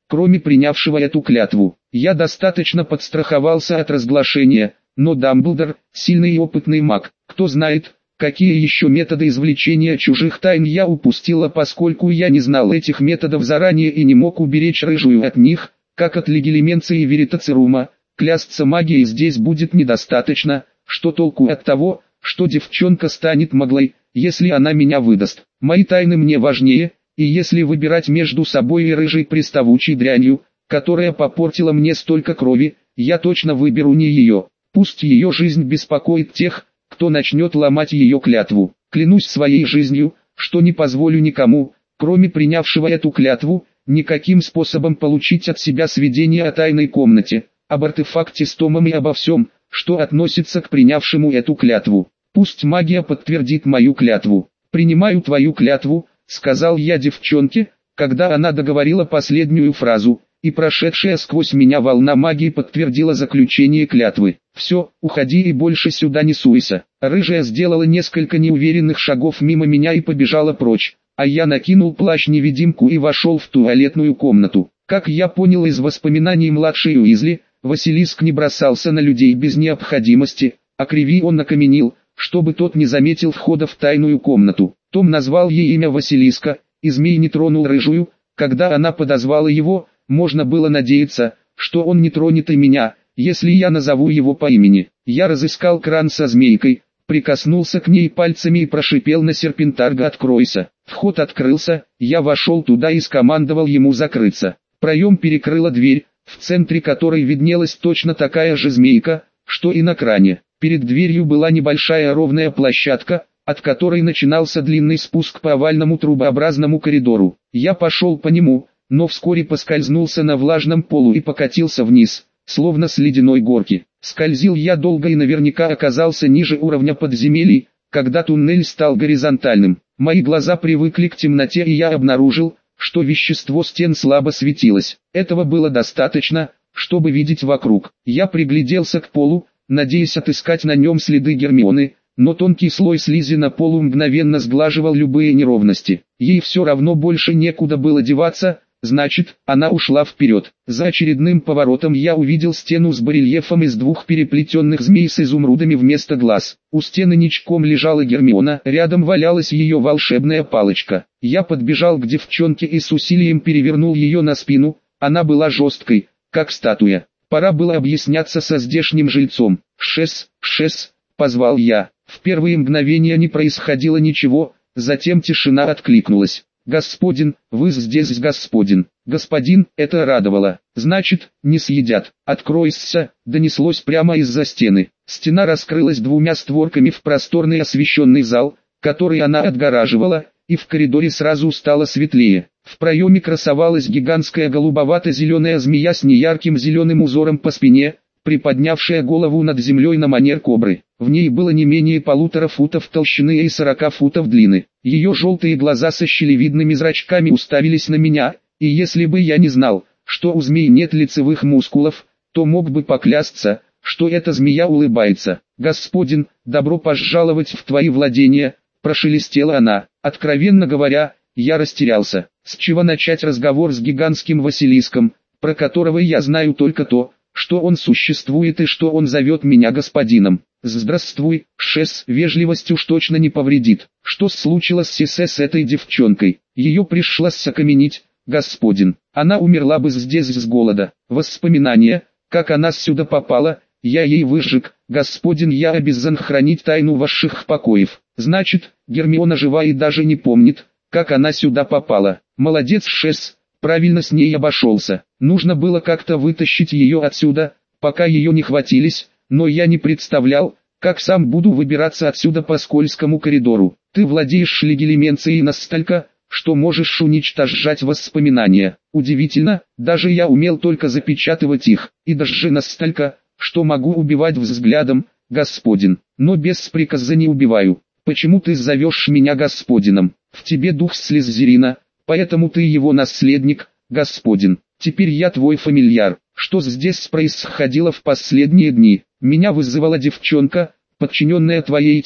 кроме принявшего эту клятву. Я достаточно подстраховался от разглашения, но Дамблдор – сильный и опытный маг. Кто знает, какие еще методы извлечения чужих тайн я упустила, поскольку я не знал этих методов заранее и не мог уберечь рыжую от них, как от легилименции и веритацирума. Клясться магией здесь будет недостаточно. Что толку от того, что девчонка станет маглой, если она меня выдаст? Мои тайны мне важнее, и если выбирать между собой и рыжей приставучей дрянью, которая попортила мне столько крови, я точно выберу не ее. Пусть ее жизнь беспокоит тех, кто начнет ломать ее клятву. Клянусь своей жизнью, что не позволю никому, кроме принявшего эту клятву, никаким способом получить от себя сведения о тайной комнате, об артефакте с томом и обо всем, что относится к принявшему эту клятву. Пусть магия подтвердит мою клятву. «Принимаю твою клятву», — сказал я девчонке, когда она договорила последнюю фразу, и прошедшая сквозь меня волна магии подтвердила заключение клятвы. «Все, уходи и больше сюда не суйся». Рыжая сделала несколько неуверенных шагов мимо меня и побежала прочь, а я накинул плащ-невидимку и вошел в туалетную комнату. Как я понял из воспоминаний младшей Уизли, Василиск не бросался на людей без необходимости, а Криви он окаменил, чтобы тот не заметил входа в тайную комнату. Том назвал ей имя Василиска, и змей не тронул рыжую. Когда она подозвала его, можно было надеяться, что он не тронет и меня, если я назову его по имени. Я разыскал кран со змейкой, прикоснулся к ней пальцами и прошипел на серпентарга: «Откройся». Вход открылся, я вошел туда и скомандовал ему закрыться. Проем перекрыла дверь, в центре которой виднелась точно такая же змейка, что и на кране. Перед дверью была небольшая ровная площадка, от которой начинался длинный спуск по овальному трубообразному коридору. Я пошел по нему, но вскоре поскользнулся на влажном полу и покатился вниз, словно с ледяной горки. Скользил я долго и наверняка оказался ниже уровня подземелий, когда туннель стал горизонтальным. Мои глаза привыкли к темноте, и я обнаружил, что вещество стен слабо светилось. Этого было достаточно, чтобы видеть вокруг. Я пригляделся к полу, надеясь отыскать на нем следы Гермионы, но тонкий слой слизи на полу мгновенно сглаживал любые неровности. Ей все равно больше некуда было деваться, значит, она ушла вперед. За очередным поворотом я увидел стену с барельефом из двух переплетенных змей с изумрудами вместо глаз. У стены ничком лежала Гермиона, рядом валялась ее волшебная палочка. Я подбежал к девчонке и с усилием перевернул ее на спину, она была жесткой, как статуя. Пора было объясняться со здешним жильцом. «Шес, Шес», — позвал я. В первые мгновения не происходило ничего, затем тишина откликнулась. «Господин, вы здесь, господин». «Господин», это радовало. «Значит, не съедят». «Откройся», донеслось прямо из-за стены. Стена раскрылась двумя створками в просторный освещенный зал, который она отгораживала, и в коридоре сразу стало светлее. В проеме красовалась гигантская голубовато-зеленая змея с неярким зеленым узором по спине, приподнявшая голову над землей на манер кобры. В ней было не менее полутора футов толщины и сорока футов длины. Ее желтые глаза со щелевидными зрачками уставились на меня, и если бы я не знал, что у змей нет лицевых мускулов, то мог бы поклясться, что эта змея улыбается. «Господин, добро пожаловать в твои владения», – прошелестела она. Откровенно говоря, я растерялся. С чего начать разговор с гигантским Василиском, про которого я знаю только то, что он существует и что он зовет меня господином. «Здравствуй, Шес», вежливость уж точно не повредит. Что случилось с этой девчонкой? Ее пришлось окаменить, господин. Она умерла бы здесь с голода. Воспоминания, как она сюда попала, я ей выжег. Господин, я обязан хранить тайну ваших покоев. Значит, Гермиона жива и даже не помнит, как она сюда попала. Молодец, Шес, правильно с ней обошелся. Нужно было как-то вытащить ее отсюда, пока ее не хватились, но я не представлял, как сам буду выбираться отсюда по скользкому коридору. Ты владеешь легилименцией настолько, что можешь уничтожать воспоминания. Удивительно, даже я умел только запечатывать их, и даже настолько, что могу убивать взглядом, господин, но без приказа не убиваю. Почему ты зовешь меня господином? В тебе дух Слизерина, поэтому ты его наследник, господин. Теперь я твой фамильяр. Что здесь происходило в последние дни? Меня вызывала девчонка, подчиненная твоей тени,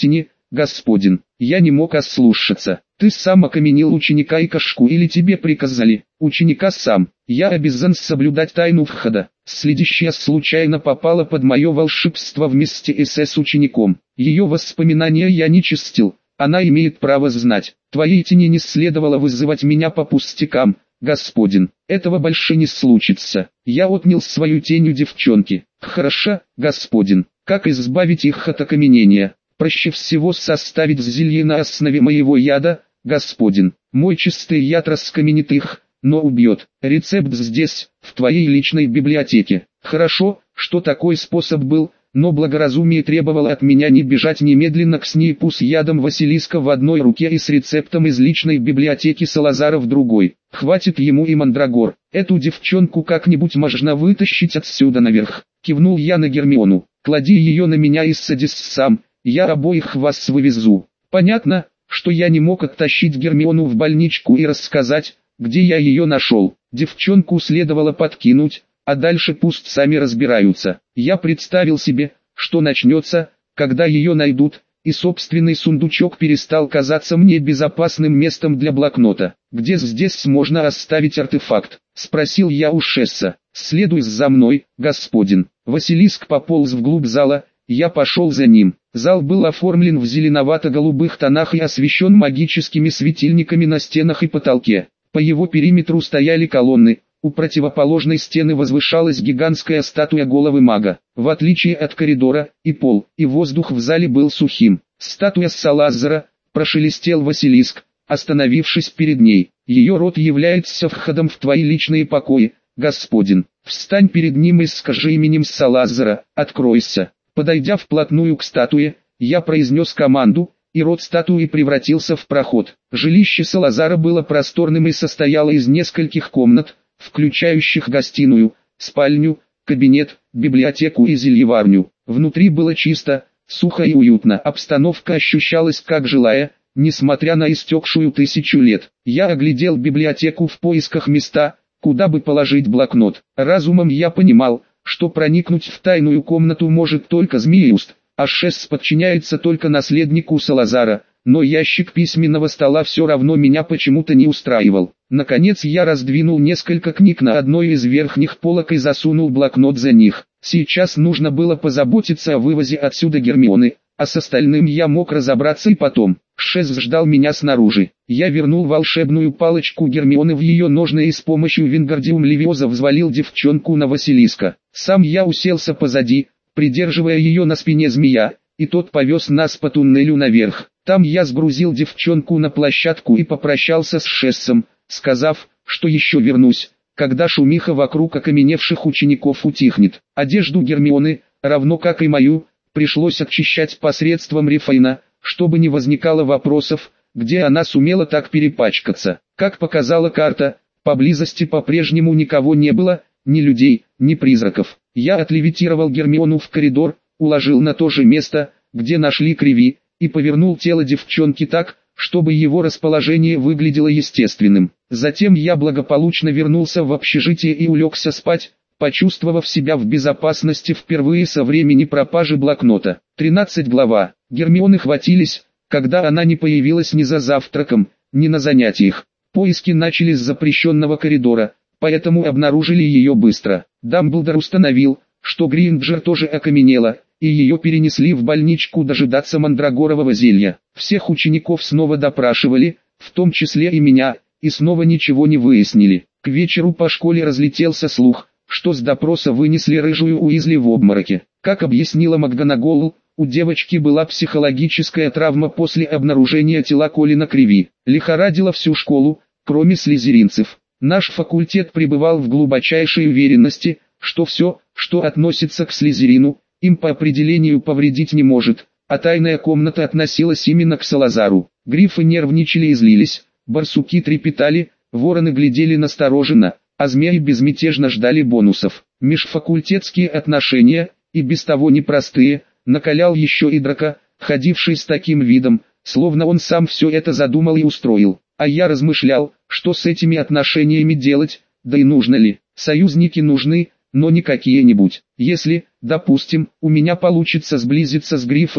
господин. Я не мог ослушаться. Ты сам окаменил ученика и кошку или тебе приказали? Ученика сам. Я обязан соблюдать тайну входа. Следящая случайно попала под мое волшебство вместе с учеником. Ее воспоминания я не чистил. Она имеет право знать. Твоей тени не следовало вызывать меня по пустякам, господин. Этого больше не случится. Я отнял свою тень у девчонки. Хорошо, господин. Как избавить их от окаменения? Проще всего составить зелье на основе моего яда, господин. Мой чистый яд раскаменит их, но убьет. Рецепт здесь, в твоей личной библиотеке. Хорошо, что такой способ был, но благоразумие требовало от меня не бежать немедленно к снипу с ядом Василиска в одной руке и с рецептом из личной библиотеки Салазара в другой. Хватит ему и мандрагор. Эту девчонку как-нибудь можно вытащить отсюда наверх. Кивнул я на Гермиону. Клади ее на меня и садись сам, я обоих вас вывезу. Понятно, что я не мог оттащить Гермиону в больничку и рассказать, где я ее нашел. Девчонку следовало подкинуть, а дальше пусть сами разбираются. Я представил себе, что начнется, когда ее найдут, и собственный сундучок перестал казаться мне безопасным местом для блокнота. «Где здесь можно оставить артефакт?» — спросил я у Шесса. «Следуй за мной, господин». Василиск пополз вглубь зала, я пошел за ним. Зал был оформлен в зеленовато-голубых тонах и освещен магическими светильниками на стенах и потолке. По его периметру стояли колонны. У противоположной стены возвышалась гигантская статуя головы мага. В отличие от коридора, и пол, и воздух в зале был сухим. «Статуя Салазара», — прошелестел Василиск, остановившись перед ней. «Ее род является входом в твои личные покои, господин. Встань перед ним и скажи именем Салазара, откройся». Подойдя вплотную к статуе, я произнес команду, и рот статуи превратился в проход. Жилище Салазара было просторным и состояло из нескольких комнат, включающих гостиную, спальню, кабинет, библиотеку и зельеварню. Внутри было чисто, сухо и уютно. Обстановка ощущалась как жилая, несмотря на истекшую тысячу лет. Я оглядел библиотеку в поисках места, куда бы положить блокнот. Разумом я понимал, что проникнуть в тайную комнату может только Змеиуст, а Шесс подчиняется только наследнику Салазара, но ящик письменного стола все равно меня почему-то не устраивал. Наконец я раздвинул несколько книг на одной из верхних полок и засунул блокнот за них. Сейчас нужно было позаботиться о вывозе отсюда Гермионы, а с остальным я мог разобраться и потом. Шесс ждал меня снаружи. Я вернул волшебную палочку Гермионы в ее ножны и с помощью Вингардиум Левиоза взвалил девчонку на Василиска. Сам я уселся позади, придерживая ее на спине змея, и тот повез нас по туннелю наверх. Там я сгрузил девчонку на площадку и попрощался с Шессом, сказав, что еще вернусь, когда шумиха вокруг окаменевших учеников утихнет. Одежду Гермионы, равно как и мою, пришлось очищать посредством рефайна, чтобы не возникало вопросов, где она сумела так перепачкаться. Как показала карта, поблизости по-прежнему никого не было, ни людей, ни призраков. Я отлевитировал Гермиону в коридор, уложил на то же место, где нашли Криви, и повернул тело девчонки так, чтобы его расположение выглядело естественным. Затем я благополучно вернулся в общежитие и улегся спать, почувствовав себя в безопасности впервые со времени пропажи блокнота. тринадцатая глава. Гермионы хватились, когда она не появилась ни за завтраком, ни на занятиях. Поиски начались с запрещенного коридора, поэтому обнаружили ее быстро. Дамблдор установил, что Гринджер тоже окаменела, и ее перенесли в больничку дожидаться мандрагорового зелья. Всех учеников снова допрашивали, в том числе и меня, и снова ничего не выяснили. К вечеру по школе разлетелся слух, что с допроса вынесли рыжую Уизли в обмороке. Как объяснила МакГонагал, у девочки была психологическая травма после обнаружения тела Колина Криви. Лихорадила всю школу, кроме слизеринцев. Наш факультет пребывал в глубочайшей уверенности, что все, что относится к слизерину, им по определению повредить не может, а тайная комната относилась именно к Салазару. Грифы нервничали и злились, барсуки трепетали, вороны глядели настороженно, а змеи безмятежно ждали бонусов. Межфакультетские отношения, и без того непростые, накалял еще и Драко, ходивший с таким видом, словно он сам все это задумал и устроил. А я размышлял, что с этими отношениями делать, да и нужно ли. Союзники нужны, но не какие-нибудь. Если, допустим, у меня получится сблизиться с грифами,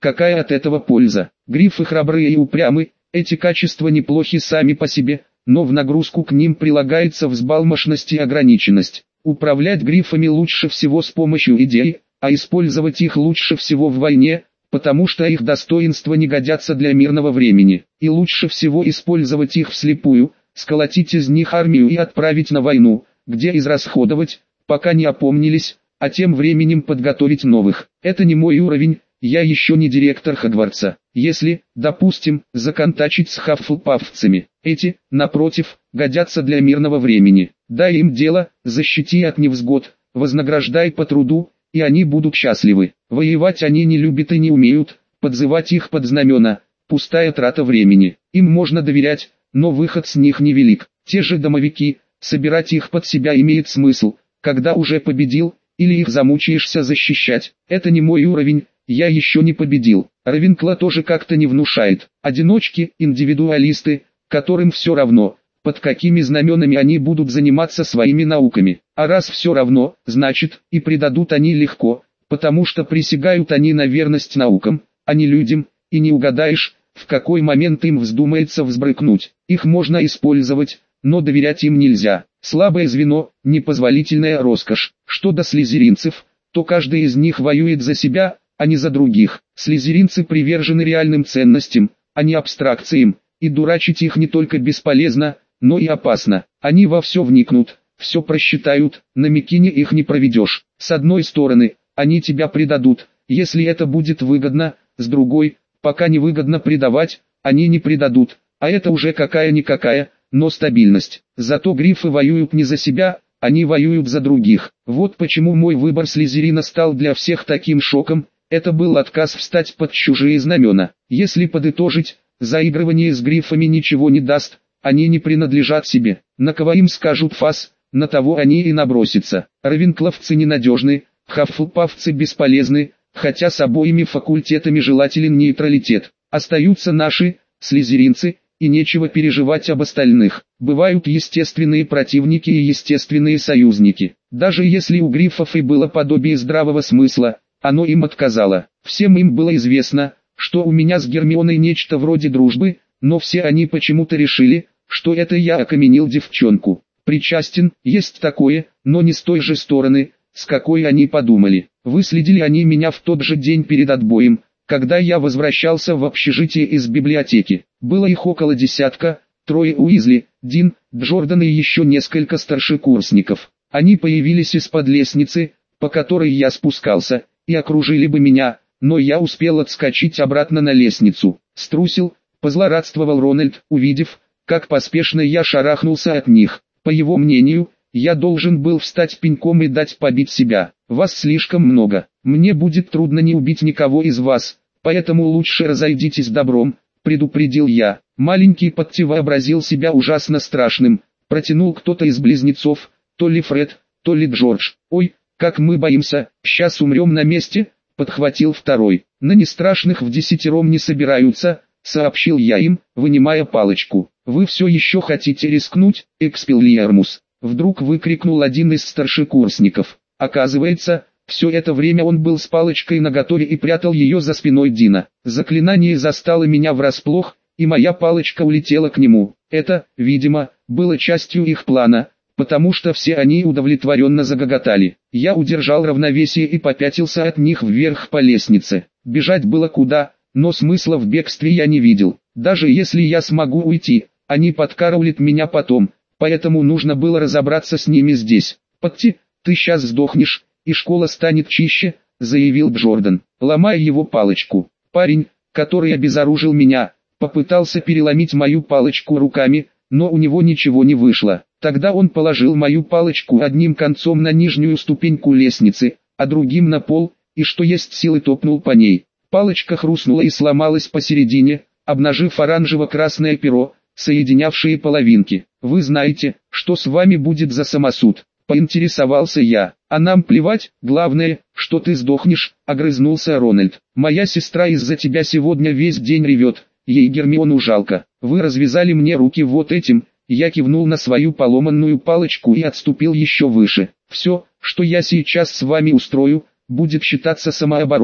какая от этого польза? Грифы храбрые и упрямы, эти качества неплохи сами по себе, но в нагрузку к ним прилагается взбалмошность и ограниченность. Управлять грифами лучше всего с помощью идей, а использовать их лучше всего в войне, потому что их достоинства не годятся для мирного времени. И лучше всего использовать их вслепую, сколотить из них армию и отправить на войну, где израсходовать, пока не опомнились, а тем временем подготовить новых. Это не мой уровень, я еще не директор Хогвартса. Если, допустим, законтачить с хаффлпафцами, эти, напротив, годятся для мирного времени. Дай им дело, защити от невзгод, вознаграждай по труду, и они будут счастливы. Воевать они не любят и не умеют, подзывать их под знамена – пустая трата времени. Им можно доверять, но выход с них невелик. Те же домовики, собирать их под себя имеет смысл, когда уже победил, или их замучаешься защищать. Это не мой уровень, я еще не победил. Равенкла тоже как-то не внушает. Одиночки, индивидуалисты, которым все равно, под какими знаменами они будут заниматься своими науками. А раз все равно, значит, и предадут они легко, потому что присягают они на верность наукам, а не людям, и не угадаешь, в какой момент им вздумается взбрыкнуть. Их можно использовать, но доверять им нельзя. Слабое звено, непозволительная роскошь. Что до слизеринцев, то каждый из них воюет за себя, а не за других. Слизеринцы привержены реальным ценностям, а не абстракциям, и дурачить их не только бесполезно, но и опасно. Они во все вникнут, все просчитают, на Микине их не проведешь. С одной стороны, они тебя предадут, если это будет выгодно, с другой, пока не выгодно предавать, они не предадут, а это уже какая-никакая, но стабильность. Зато грифы воюют не за себя, они воюют за других. Вот почему мой выбор Слизерина стал для всех таким шоком, это был отказ встать под чужие знамена. Если подытожить, заигрывание с грифами ничего не даст, они не принадлежат себе. На кого им скажут фас, на того они и набросятся. Равенкловцы ненадежны, хаффлпафцы бесполезны, хотя с обоими факультетами желателен нейтралитет. Остаются наши, слизеринцы, и нечего переживать об остальных. Бывают естественные противники и естественные союзники. Даже если у грифов и было подобие здравого смысла, оно им отказало. Всем им было известно, что у меня с Гермионой нечто вроде дружбы, но все они почему-то решили, что это я окаменил девчонку. Причастен, есть такое, но не с той же стороны, с какой они подумали. Выследили они меня в тот же день перед отбоем, когда я возвращался в общежитие из библиотеки. Было их около десятка, трое Уизли, Дин, Джордан и еще несколько старшекурсников. Они появились из-под лестницы, по которой я спускался, и окружили бы меня, но я успел отскочить обратно на лестницу. Струсил, позлорадствовал Рональд, увидев, как поспешно я шарахнулся от них. По его мнению, я должен был встать пеньком и дать побить себя. Вас слишком много, мне будет трудно не убить никого из вас, поэтому лучше разойдитесь добром, предупредил я. Маленький Патти вообразил себя ужасно страшным, протянул кто-то из близнецов, то ли Фред, то ли Джордж. Ой, как мы боимся, сейчас умрем на месте, подхватил второй. На нестрашных в десятером не собираются, сообщил я им, вынимая палочку. Вы все еще хотите рискнуть, Экспеллиармус? Вдруг выкрикнул один из старшекурсников. Оказывается, все это время он был с палочкой наготове и прятал ее за спиной Дина. Заклинание застало меня врасплох, и моя палочка улетела к нему. Это, видимо, было частью их плана, потому что все они удовлетворенно загоготали. Я удержал равновесие и попятился от них вверх по лестнице. Бежать было куда, но смысла в бегстве я не видел. Даже если я смогу уйти, они подкараулят меня потом, поэтому нужно было разобраться с ними здесь. «Патти, ты сейчас сдохнешь, и школа станет чище», — заявил Джордан, ломая его палочку. Парень, который обезоружил меня, попытался переломить мою палочку руками, но у него ничего не вышло. Тогда он положил мою палочку одним концом на нижнюю ступеньку лестницы, а другим на пол, и что есть силы топнул по ней. Палочка хрустнула и сломалась посередине, обнажив оранжево-красное перо, соединявшие половинки. «Вы знаете, что с вами будет за самосуд?» — поинтересовался я. «А нам плевать, главное, что ты сдохнешь», — огрызнулся Рональд. «Моя сестра из-за тебя сегодня весь день ревет, ей Гермиону жалко. Вы развязали мне руки вот этим». Я кивнул на свою поломанную палочку и отступил еще выше. «Все, что я сейчас с вами устрою, будет считаться самообороной.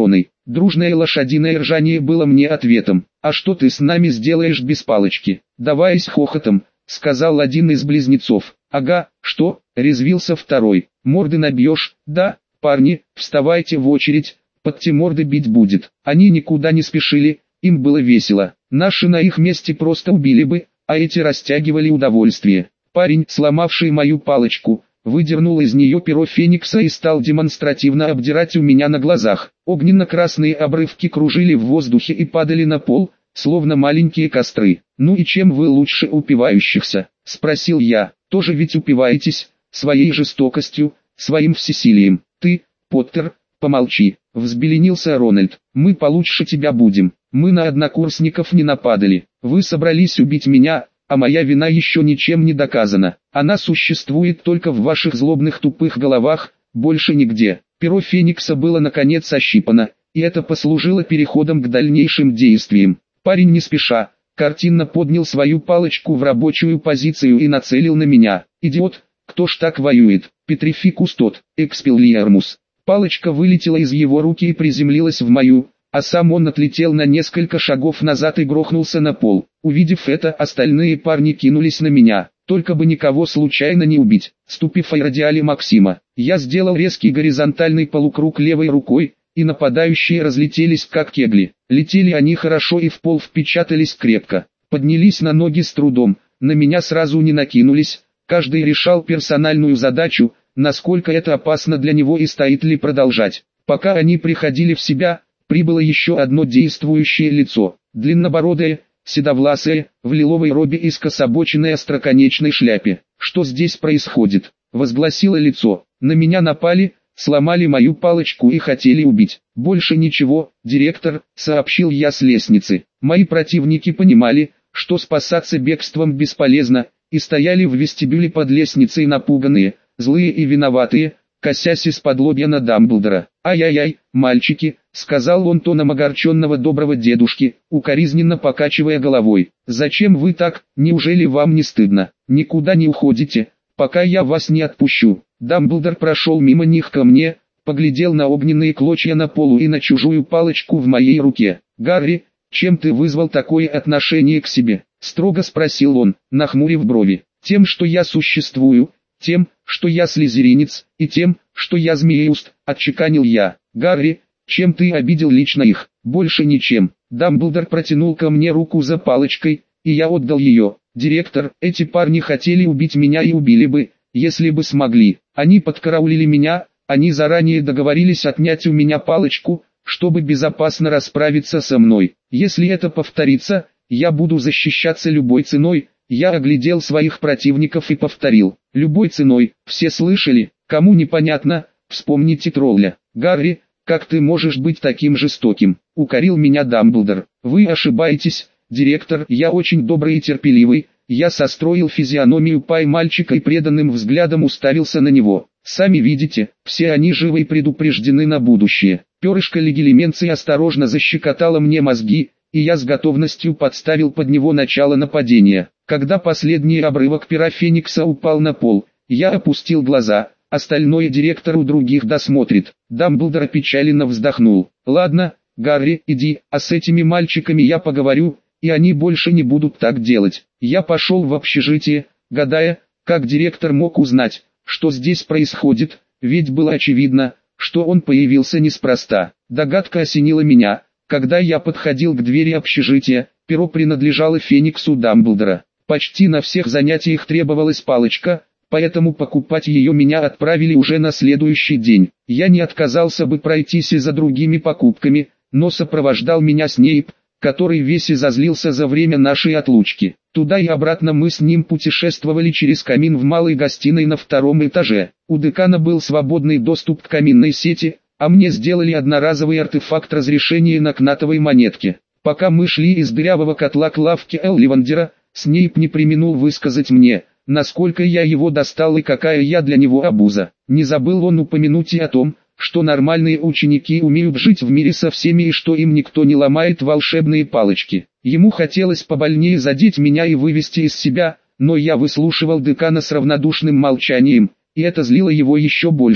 Дружное лошадиное ржание было мне ответом. «А что ты с нами сделаешь без палочки?» «Давай с хохотом», — сказал один из близнецов. «Ага, что?» — резвился второй. «Морды набьешь?» «Да, парни, вставайте в очередь, подте морды бить будет». Они никуда не спешили, им было весело. Наши на их месте просто убили бы, а эти растягивали удовольствие. Парень, сломавший мою палочку, выдернул из нее перо феникса и стал демонстративно обдирать у меня на глазах. Огненно-красные обрывки кружили в воздухе и падали на пол, словно маленькие костры. «Ну и чем вы лучше упивающихся?» — спросил я. «Тоже ведь упиваетесь, своей жестокостью, своим всесилием. Ты, Поттер, помолчи», — взбеленился Рональд. «Мы получше тебя будем. Мы на однокурсников не нападали. Вы собрались убить меня, а моя вина еще ничем не доказана. Она существует только в ваших злобных тупых головах, больше нигде». Перо Феникса было наконец ощипано, и это послужило переходом к дальнейшим действиям. Парень не спеша, картинно поднял свою палочку в рабочую позицию и нацелил на меня. «Идиот, кто ж так воюет? Петрификус тот, экспеллиармус». Палочка вылетела из его руки и приземлилась в мою, а сам он отлетел на несколько шагов назад и грохнулся на пол. Увидев это, остальные парни кинулись на меня, только бы никого случайно не убить. Ступив радиали Максима, я сделал резкий горизонтальный полукруг левой рукой, и нападающие разлетелись как кегли. Летели они хорошо и в пол впечатались крепко. Поднялись на ноги с трудом, на меня сразу не накинулись, каждый решал персональную задачу, насколько это опасно для него и стоит ли продолжать. Пока они приходили в себя, прибыло еще одно действующее лицо, длиннобородое, седовласое, в лиловой робе и скособоченной остроконечной шляпе. «Что здесь происходит?» — возгласило лицо. «На меня напали, сломали мою палочку и хотели убить. Больше ничего, директор», — сообщил я с лестницы. Мои противники понимали, что спасаться бегством бесполезно, и стояли в вестибюле под лестницей напуганные, злые и виноватые, косясь из-под лобья на Дамблдора. «Ай-яй-яй, мальчики», — сказал он тоном огорченного доброго дедушки, укоризненно покачивая головой. «Зачем вы так, неужели вам не стыдно? Никуда не уходите, пока я вас не отпущу». Дамблдор прошел мимо них ко мне, поглядел на огненные клочья на полу и на чужую палочку в моей руке. «Гарри, чем ты вызвал такое отношение к себе?» — строго спросил он, нахмурив брови. «Тем, что я существую, тем, что я слизеринец, и тем, что я змееуст», — отчеканил я. «Гарри, чем ты обидел лично их?» «Больше ничем». Дамблдор протянул ко мне руку за палочкой, и я отдал ее. «Директор, эти парни хотели убить меня и убили бы, если бы смогли. Они подкараулили меня, они заранее договорились отнять у меня палочку, чтобы безопасно расправиться со мной. Если это повторится, я буду защищаться любой ценой». Я оглядел своих противников и повторил: «Любой ценой». Все слышали? Кому непонятно, вспомните тролля. «Гарри, как ты можешь быть таким жестоким?» — укорил меня Дамблдор. «Вы ошибаетесь, директор, я очень добрый и терпеливый». Я состроил физиономию пай-мальчика и преданным взглядом уставился на него. «Сами видите, все они живы и предупреждены на будущее». Перышко легилименции осторожно защекотало мне мозги, и я с готовностью подставил под него начало нападения. Когда последний обрывок пера Феникса упал на пол, я опустил глаза, остальное директор у других досмотрит. Дамблдор опечаленно вздохнул. «Ладно, Гарри, иди, а с этими мальчиками я поговорю, и они больше не будут так делать». Я пошел в общежитие, гадая, как директор мог узнать, что здесь происходит, ведь было очевидно, что он появился неспроста. Догадка осенила меня, когда я подходил к двери общежития. Перо принадлежало Фениксу Дамблдора. Почти на всех занятиях требовалась палочка, поэтому покупать ее меня отправили уже на следующий день. Я не отказался бы пройтись и за другими покупками, но сопровождал меня Снейп, который весь изозлился за время нашей отлучки. Туда и обратно мы с ним путешествовали через камин в малой гостиной на втором этаже. У декана был свободный доступ к каминной сети, а мне сделали одноразовый артефакт разрешения на кнатовой монетке. Пока мы шли из дырявого котла к лавке Элливандера, Снейп не преминул высказать мне, насколько я его достал и какая я для него обуза. Не забыл он упомянуть и о том, что нормальные ученики умеют жить в мире со всеми и что им никто не ломает волшебные палочки. Ему хотелось побольнее задеть меня и вывести из себя, но я выслушивал декана с равнодушным молчанием, и это злило его еще больше.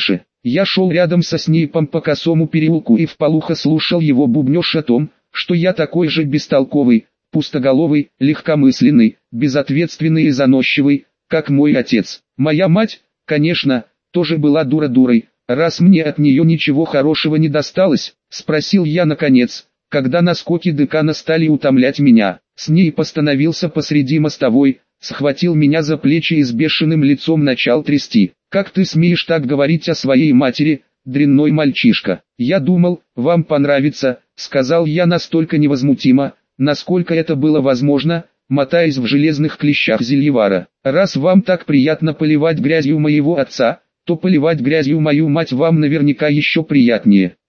Я шел рядом со Снейпом по косому переулку и вполуха слушал его бубнёж о том, что я такой же бестолковый, пустоголовый, легкомысленный, безответственный и заносчивый, как мой отец. Моя мать, конечно, тоже была дура-дурой, раз мне от нее ничего хорошего не досталось, спросил я наконец, когда наскоки декана стали утомлять меня. Снейп остановился посреди мостовой, схватил меня за плечи и с бешеным лицом начал трясти. «Как ты смеешь так говорить о своей матери, дрянной мальчишка? Я думал, вам понравится», — сказал я настолько невозмутимо, насколько это было возможно, мотаясь в железных клещах Зельевара. «Раз вам так приятно поливать грязью моего отца, то поливать грязью мою мать вам наверняка еще приятнее».